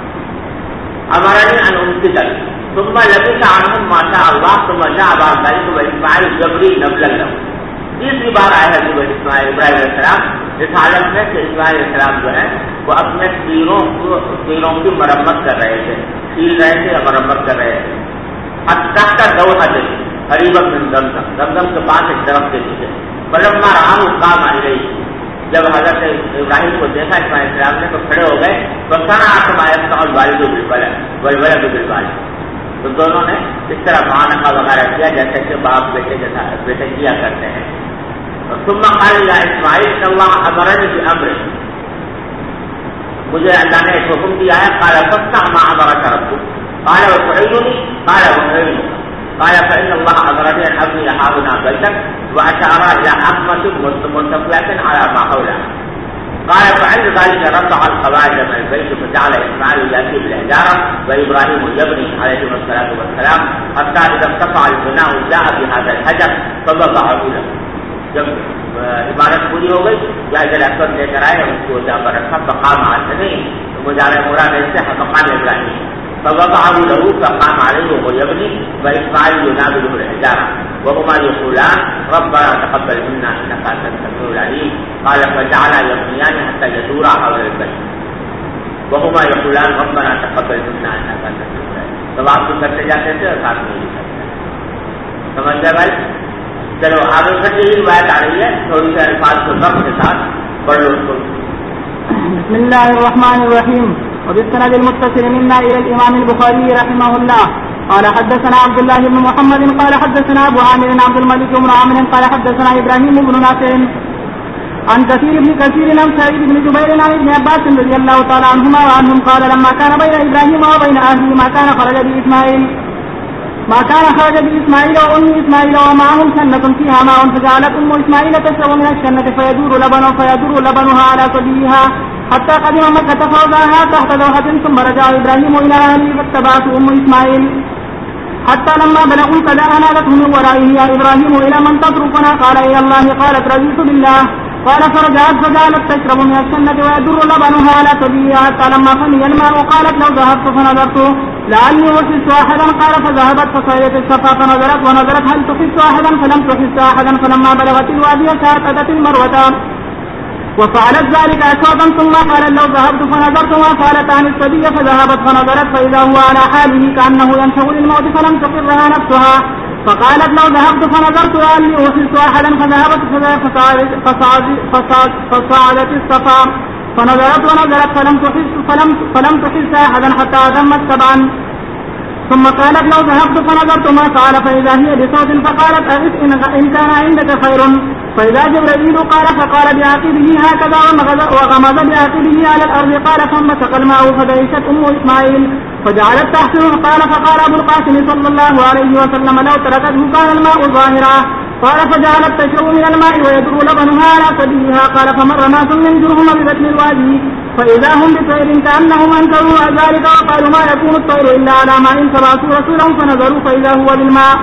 أمرني أن أمسكك. ثم لبث عنهم ما شاء الله ثم جاء بعد ذلك وإسماعيل جبري نبلا له. تیسری بار آئے ہیں ابراہیم علیہ السلام اس حالت میں کہ اسماعیل علیہ السلام جو ہے وہ اپنے تیروں کی مرمت کر رہے تھے، سیل رہے تھے یا مرمت کر رہے تھے. حتیٰ کا دوڑا دے قریب من زمزم کے پاس ایک درخت کے نیچے. فلما رآہ قام علیہ، جب حضرت ابراہیم کو دیکھا اسماعیل علیہ السلام نے تو کھڑے ہو گئے. فصنع كما يصنع الوالد بالولد بالوالد. تو دونوں نے اس طرح معانقہ وغیرہ کیا جیسے کہ باپ بیٹے کیا کرتے ہیں. ثم قال يا اسماعیل ان اللہ امرني بامر، مجھے اللہ نے ایک حکم دیا ہے. قال فاصنع ما امرك ربك. قال وتعينني؟ قال وأعينك. قال فإن الله أمرني أن أبني هاهنا بيتا وأشار إلى أخمة مرتفعة على ما حولها. قال فعند ذلك رفع القواعد من البيت فجعل إسماعيل يأتي بالحجارة وإبراهيم يبني عليهما الصلاة والسلام حتى إذا ارتفع البناء جاء بهذا الحجر فوضعه له. جب عبارت پوری ہو گئی جائزہ اکثر لے کر آئے اس کو جا پر رکھا فقام علیہ، مجارہ مراد سے مقام ابراہیم. فوضعه له فقام عليه وهو يبني وإسماعيل ينابذه الحجارة وهما يقولان ربنا تقبل منا إنك أنت السميع العليم. قال فجعلا يبنيان حتى يدورا حول البيت وهما يقولان ربنا تقبل منا إنك أنت السميع العليم. تو آپ کو کرتے جاتے تھے اور ساتھ میں کرتے ہیں. سمجھ گئے بھائی؟ چلو آگے سے یہ روایت آ رہی ہے، تھوڑی سے الفاظ کو ضبط کے ساتھ پڑھ لو اس کو. بسم الله الرحمن الرحيم. وبالسند المتصل منا إلى الإمام البخاري رحمه الله قال حدثنا عبد الله بن محمد قال حدثنا أبو عامر عبد الملك بن عامر قال حدثنا إبراهيم بن نافع عن كثير بن كثير عن سعيد بن جبير عن ابن عباس رضي الله تعالى عنهما وعنهم قال لما كان بين إبراهيم وبين أهله ما كان خرج بإسماعيل وأم إسماعيل ومعهم شنة فيها ماء فجعلت أم إسماعيل تشرب من الشنة فيدور لبنها على صديها حتى قدم مكة فوضعها تحت لوحة ثم رجع إبراهيم إلى أهله فاتبعته أم إسماعيل حتى لما بلغوا كذا نادته من ورائه يا إبراهيم إلى من تتركنا؟ قال إلى الله. قالت رضيت بالله. قال فرجعت فجعلت تشرب من الشنة ويدر لبنها على صديها حتى لما فني الماء قالت لو ذهبت فنظرت لعلي وجدت أحدا. قال فذهبت فصعدت الصفا فنظرت هل تحس أحدا؟ فلم تحس أحدا. فلما بلغت الوادي أتت المروة وفعلت ذلك أشواطا ثم قالت لو ذهبت فنظرت ما فعلت عن الصبي فذهبت فنظرت فإذا هو على حاله كأنه ينشغل الموت فلم تقرها نفسها فقالت لو ذهبت فنظرت أني أوصلت أحدا فذهبت فصعدت الصفا فنظرت ونظرت فلم تحس أحدا حتى أتمت 7. ثم قالت لو ذهبت فنظرت ما فعل فإذا هي بصوت فقالت أغث إن كان عندك خير. فإذا جبريل قال فقال بعقبه هكذا وغمز بعقبه على الأرض قال فانبثق الماء فدعست إسماعيل فجعلت تحسن فقال أبو القاسم صلى الله عليه وسلم لو تركته كان الماء ظاهرا. قال فجعلت تشرب من الماء ويدر لبنها على سبيلها. قال فمر ناس من جرهم ببطن الوادي فإذا هم بطير كأنهم أنكروا ذلك وقالوا ما يكون الطير إلا على ماء فبعثوا رسولهم فنظروا فإذا هو بالماء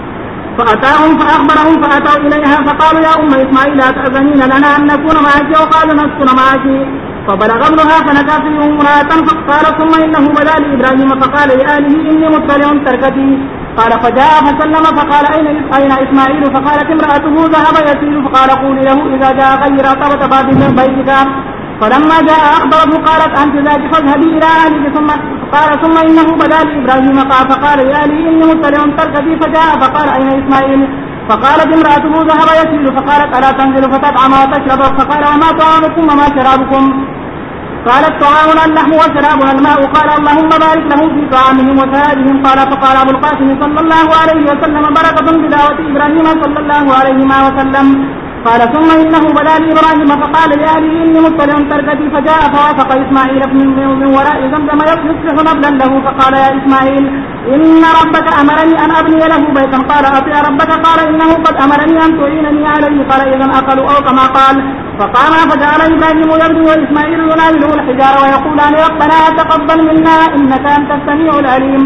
فأتاهم فأخبرهم فأتوا إليها فقالوا يا أم إسماعيل أتأذنين لنا أن نكون معك وقالوا نسكن معك. فبلغ ابنها فنكى فيه امرأة فقال ثم إنه بدا لإبراهيم فقال لآله إني مطلع تركتي. قال فجاء فسلم فقال أين إسماعيل؟ فقالت امرأته ذهب يسير. فقال قولي له إذا جاء غير طبت باب من بيتك. فلما جاء أخبره قالت أنت ذاك فاذهبي إلى أهلك. ثم إنه بدا لإبراهيم فقال لآله إني مطلع تركتي. فجاء فقال أين إسماعيل؟ فقالت امرأته ذهب يسير. فقالت ألا تنزل فتطعم وتشرب؟ فقال وما طعامكم وما شرابكم؟ قالت طعامنا اللحم وشرابنا الماء. قال اللهم بارك لهم في طعامهم وشرابهم. فقال أبو القاسم صلى الله عليه وسلم بركة بدعوة إبراهيم صلى الله عليه وسلم. قال ثم إنه بدا لإبراهيم فقال لأهله إني مطلع تركتي. فجاء فوافق إسماعيل من وراء زمزم يصلح نبلا له. فقال يا إسماعيل إن ربك أمرني أن أبني له بيتا. قال أطيع ربك. قال إنه قد أمرني أن تعينني عليه. قال إذا أقلوا أو كما قال. فقام فجعل إبراهيم يبني وإسماعيل يناوله الحجار ويقولان ربنا تقبل منا إنك أنت السميع العليم.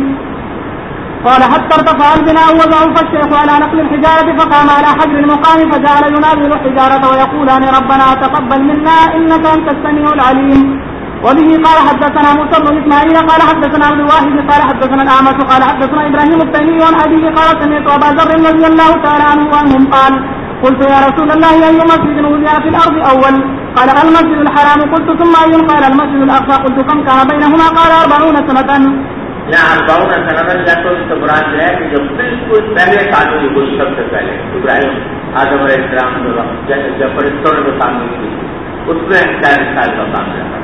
قال حتى ارتفع البناء وضعف الشيخ على نقل الحجارة فقام على حجر المقام فجعل يناوله الحجارة ويقولان ربنا تقبل منا إنك أنت السميع العليم. وبه قال حدثنا موسى بن إسماعيل قال حدثنا عبد الواحد قال حدثنا الأعمش قال حدثنا إبراهيم التيمي عن أبيه قال سمعت أبا ذر رضي الله تعالى عنه وعنهم قال قلت يا رسول الله أي مسجد وضع في الأرض أول؟ قال المسجد الحرام. قلت ثم أي؟ قال المسجد الأقصى. قلت كم كان بينهما؟ قال 40 سنة. یہاں 40 سنة یا تو اس سے مراد ہے کہ جب بالکل پہلے تعلیم ہوئی سب سے پہلے ابراہیم آدم علیہ السلام جو وقت جب فرشتوں نے تعلیم کی اس میں 40 سال کا کام رہا.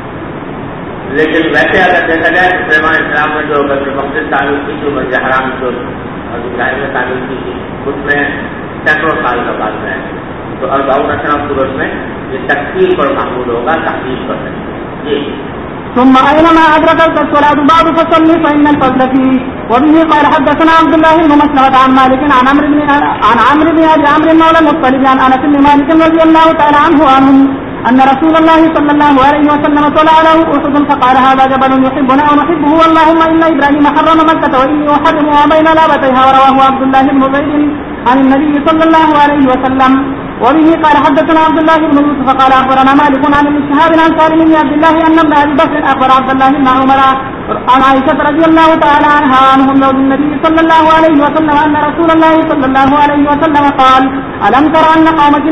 لیکن ویسے اگر دیکھا جائے تو سلیمان علیہ السلام نے جو مقصد تعلیم کی جو مسجد حرام جو ابراہیم نے تعلیم کی تھی اس میں سینکڑوں سال کا بعد میں ہے. تو 40 سنة صورت میں یہ تکفیر پر معمول ہوگا تحقیق پر جی. ثم أينما أدركت الصلاة بعد فصلي فإن الفضل فيه. وبه قال حدثنا عبد الله بن مسلمة عن مالك عن عمرو بن أبي عمرو مولى المطلب عن أنس بن مالك رضي الله تعالى عنه أن رسول الله صلى الله عليه وسلم طلع له أحد فقال هذا جبل يحبنا ونحبه اللهم إن إبراهيم حرم مكة وإني أحرمها بين لابتيها. ورواه عبد الله بن زيد عن النبي صلى الله عليه وسلم. وبه قال حدثنا عبد الله بن يوسف قال أخبرنا مالك عن ابن شهاب عن سالم بن عبد الله أن ابن أبي بكر أخبر عبد الله بن عمر عن عائشة رضي الله تعالى عنها عنهم زوج النبي صلى الله عليه وسلم أن رسول الله صلى الله عليه وسلم قال ألم تر أن قومك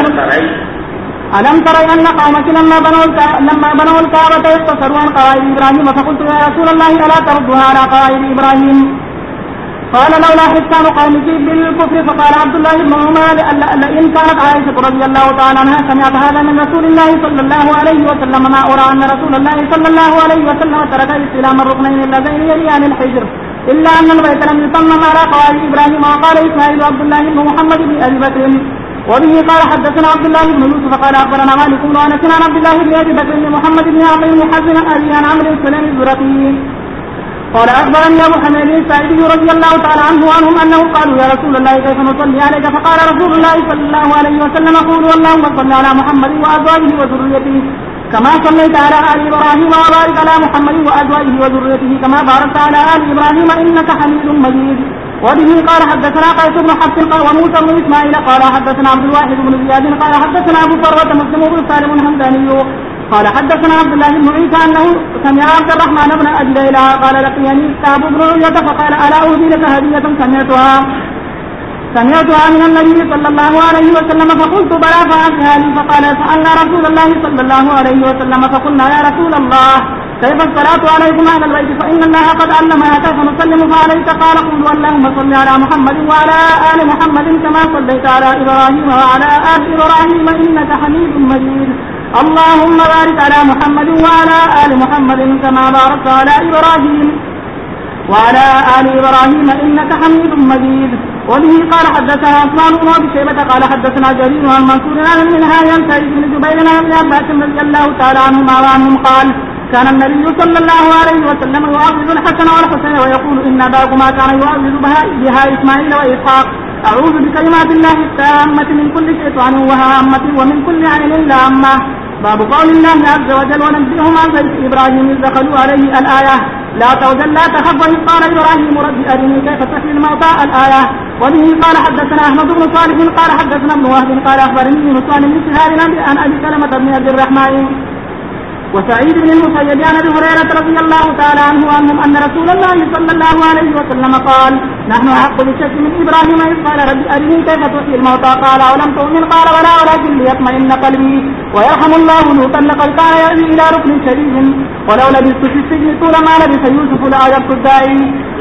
لما بنوا الكعبة يقتصروا عن قواعد إبراهيم. فقلت يا رسول الله ألا تردها على قواعد إبراهيم؟ قال لولا حسان قومك بالكفر. فقال عبد الله بن عمر لئن كانت عائشة رضي الله تعالى عنها سمعت هذا من رسول الله صلى الله عليه وسلم ما أرى أن رسول الله صلى الله عليه وسلم ترك استلام الركنين اللذين يليان الحجر إلا أن البيت لم يتمم على قواعد إبراهيم. وقال إسماعيل عبد الله بن محمد بن أبي بكر. وبه قال حدثنا عبد الله بن يوسف قال أخبرنا مالك بن أنس عن عبد الله بن أبي بكر بن محمد بن عمرو بن حزم أبي عن عمرو السلمي الزرقي قال أخبرني أبو حميد الساعدي رضي الله تعالى عنه عنهم أنه قالوا يا رسول الله كيف نصلي عليك؟ فقال رسول الله صلى الله عليه وسلم قولوا اللهم صل على محمد وأزواجه وذريته كما صليت على آل إبراهيم وبارك على محمد وأزواجه وذريته كما باركت على آل إبراهيم إنك حميد مجيد. وبه قال حدثنا قيس بن حفص وموسى بن إسماعيل قال حدثنا عبد الواحد بن زياد قال حدثنا أبو فروة مسلم بن سالم الحمداني قال حدثنا عبد الله بن عيسى أنه سمع عبد الرحمن بن أبي ليلى قال لقيني كعب بن عيينة فقال ألا أهدي لك هدية سمعتها من النبي صلى الله عليه وسلم. فقلت بلى فأعطها لي. فقال سألنا رسول الله صلى الله عليه وسلم فقلنا يا رسول الله كيف الصلاة عليكم أهل البيت فإن الله قد علمنا كيف نسلم فعليك قال قولوا اللهم صل على محمد وعلى آل محمد كما صليت على إبراهيم وعلى آل إبراهيم إنك حميد مجيد اللهم بارك على محمد وعلى آل محمد كما باركت على إبراهيم وعلى آل إبراهيم إنك حميد مجيد. وبه قال حدثنا عثمان بن أبي شيبة قال حدثنا جرير عن منصور عن المنهاج عن سعيد بن جبير عن ابن عباس رضي الله تعالى عنهما وعنهم قال كان النبي صلى الله عليه وسلم يعوذ الحسن والحسين ويقول إن أباكما كان يعوذ بها إسماعيل وإسحاق أعوذ بكلمات الله التامة من كل شيطان وهامة ومن كل عين لامة. باب قول الله عز وجل ونبئهم عن بيت إبراهيم إذ دخلوا عليه الآية لا توجل لا تخف وإذ قال إبراهيم رب أرني كيف تحيي الموتى الآية. وبه قال حدثنا أحمد بن صالح قال حدثنا ابن وهب قال أخبرني يونس عن ابن شهاب عن أبي سلمة بن عبد الرحمن وسعيد بن المسيب عن ابي هريره رضي الله تعالى عنه وعنهم ان رسول الله صلى الله عليه وسلم قال نحن احق بالشك من ابراهيم اذ قال رب ارني كيف تحيي الموتى قال اولم تؤمن قال ولا ولكن ليطمئن قلبي ويرحم الله لوطا لقد كان يأوي الى ركن شديد ولو لبثت في السجن طول ما لبث يوسف لاجبت الداعي.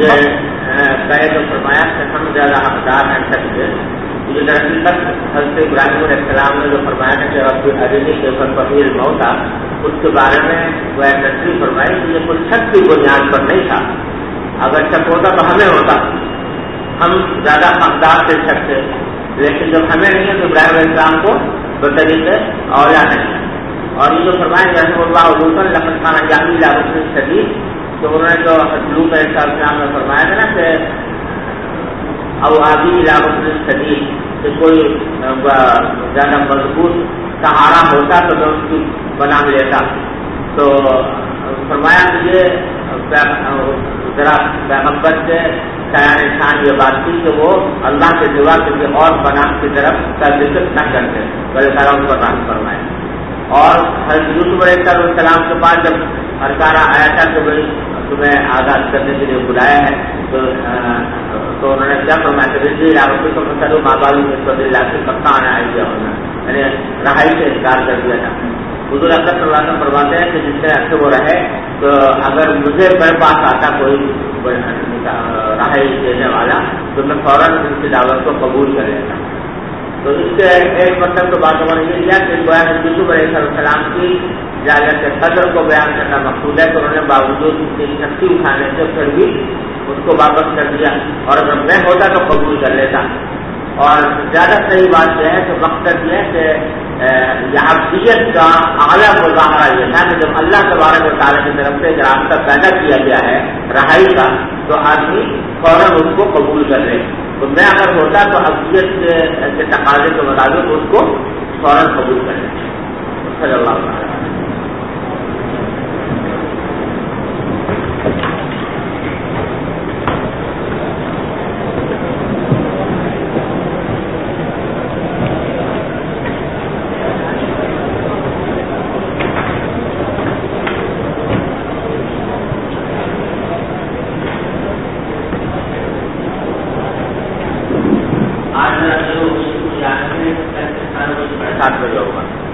فرمایا ہم زیادہ حقدار ہیں سچ سے یہ دراصل تک حضرت ابراہیم علیہ السلام نے جو فرمایا ہے کہ رب ارنی کیف تحیی الموتى اس کے بارے میں وہ تصریح فرمائی کہ یہ کوئی شک کی بنیاد پر نہیں تھا. اگر شک ہوتا تو ہمیں ہوتا, ہم زیادہ حقدار تھے شک سے, لیکن جب ہمیں نہیں ہے تو ابراہیم علیہ السلام کو بطریق اولا نہیں. اور یہ جو فرمایا رحمہ اللہ لوطا لقد كان يأوي إلى ركن شديد, تو انہوں نے جو لوط علیہ السلام نے فرمایا تھا نا کہ او آبی الى رکن شدید, کہ کوئی زیادہ مضبوط سہارا ہوتا تو میں اس کی بنا لیتا. تو فرمایا کہ یہ ذرا پیغمبر سے شایان شان یہ بات تھی کہ وہ اللہ کے سوا کسی اور بنا کی طرف کا ذکر نہ کرتے, بلکہ تعالیٰ ان کو نام فرمائے. اور حضرت یوسف علیہ السلام کے پاس جب ہرکارا آیا تھا کہ بھائی تمہیں آزاد کرنے کے لیے بلایا ہے, تو انہوں نے کیا فرمایا کہ کو مسلو ماں بابو میں اللہ سے سب کا آنا آئیڈیا ہونا, یعنی رہائی سے انکار کر دیا تھا. حضور اکرم صلی اللہ علیہ وسلم فرماتے ہیں کہ جس سے اچھے وہ رہے تو اگر مجھے میرے پاس آتا کوئی رہائی دینے والا تو میں فوراً ان کی دعوت کو قبول کر لیتا. تو اس کے ایک مطلب تو بات ہمارے یہ کیا کہ یوسف علیہ السلام کی جالت قدر کو بیان کرنا مقصود ہے, تو انہوں نے باوجود اس کی شکتی اٹھانے سے پھر بھی اس کو واپس کر دیا, اور اگر میں ہوتا تو قبول کر لیتا. اور زیادہ صحیح بات یہ ہے کہ مقصد یہ ہے کہ یعبدیت کا اعلیٰ مظاہرہ یہ تھا کہ جب اللہ تبارک و تعالیٰ کی طرف سے ایک راستہ پیدا کیا گیا ہے رہائی کا, تو آدمی فوراً اس کو قبول کر لے. تو میں اگر ہوتا تو عبدیت کے تقاضے کے مطابق اس کو فوراً قبول کر لے. صلی اللہ علیہ وسلم. آج 7 بجے ہوگا.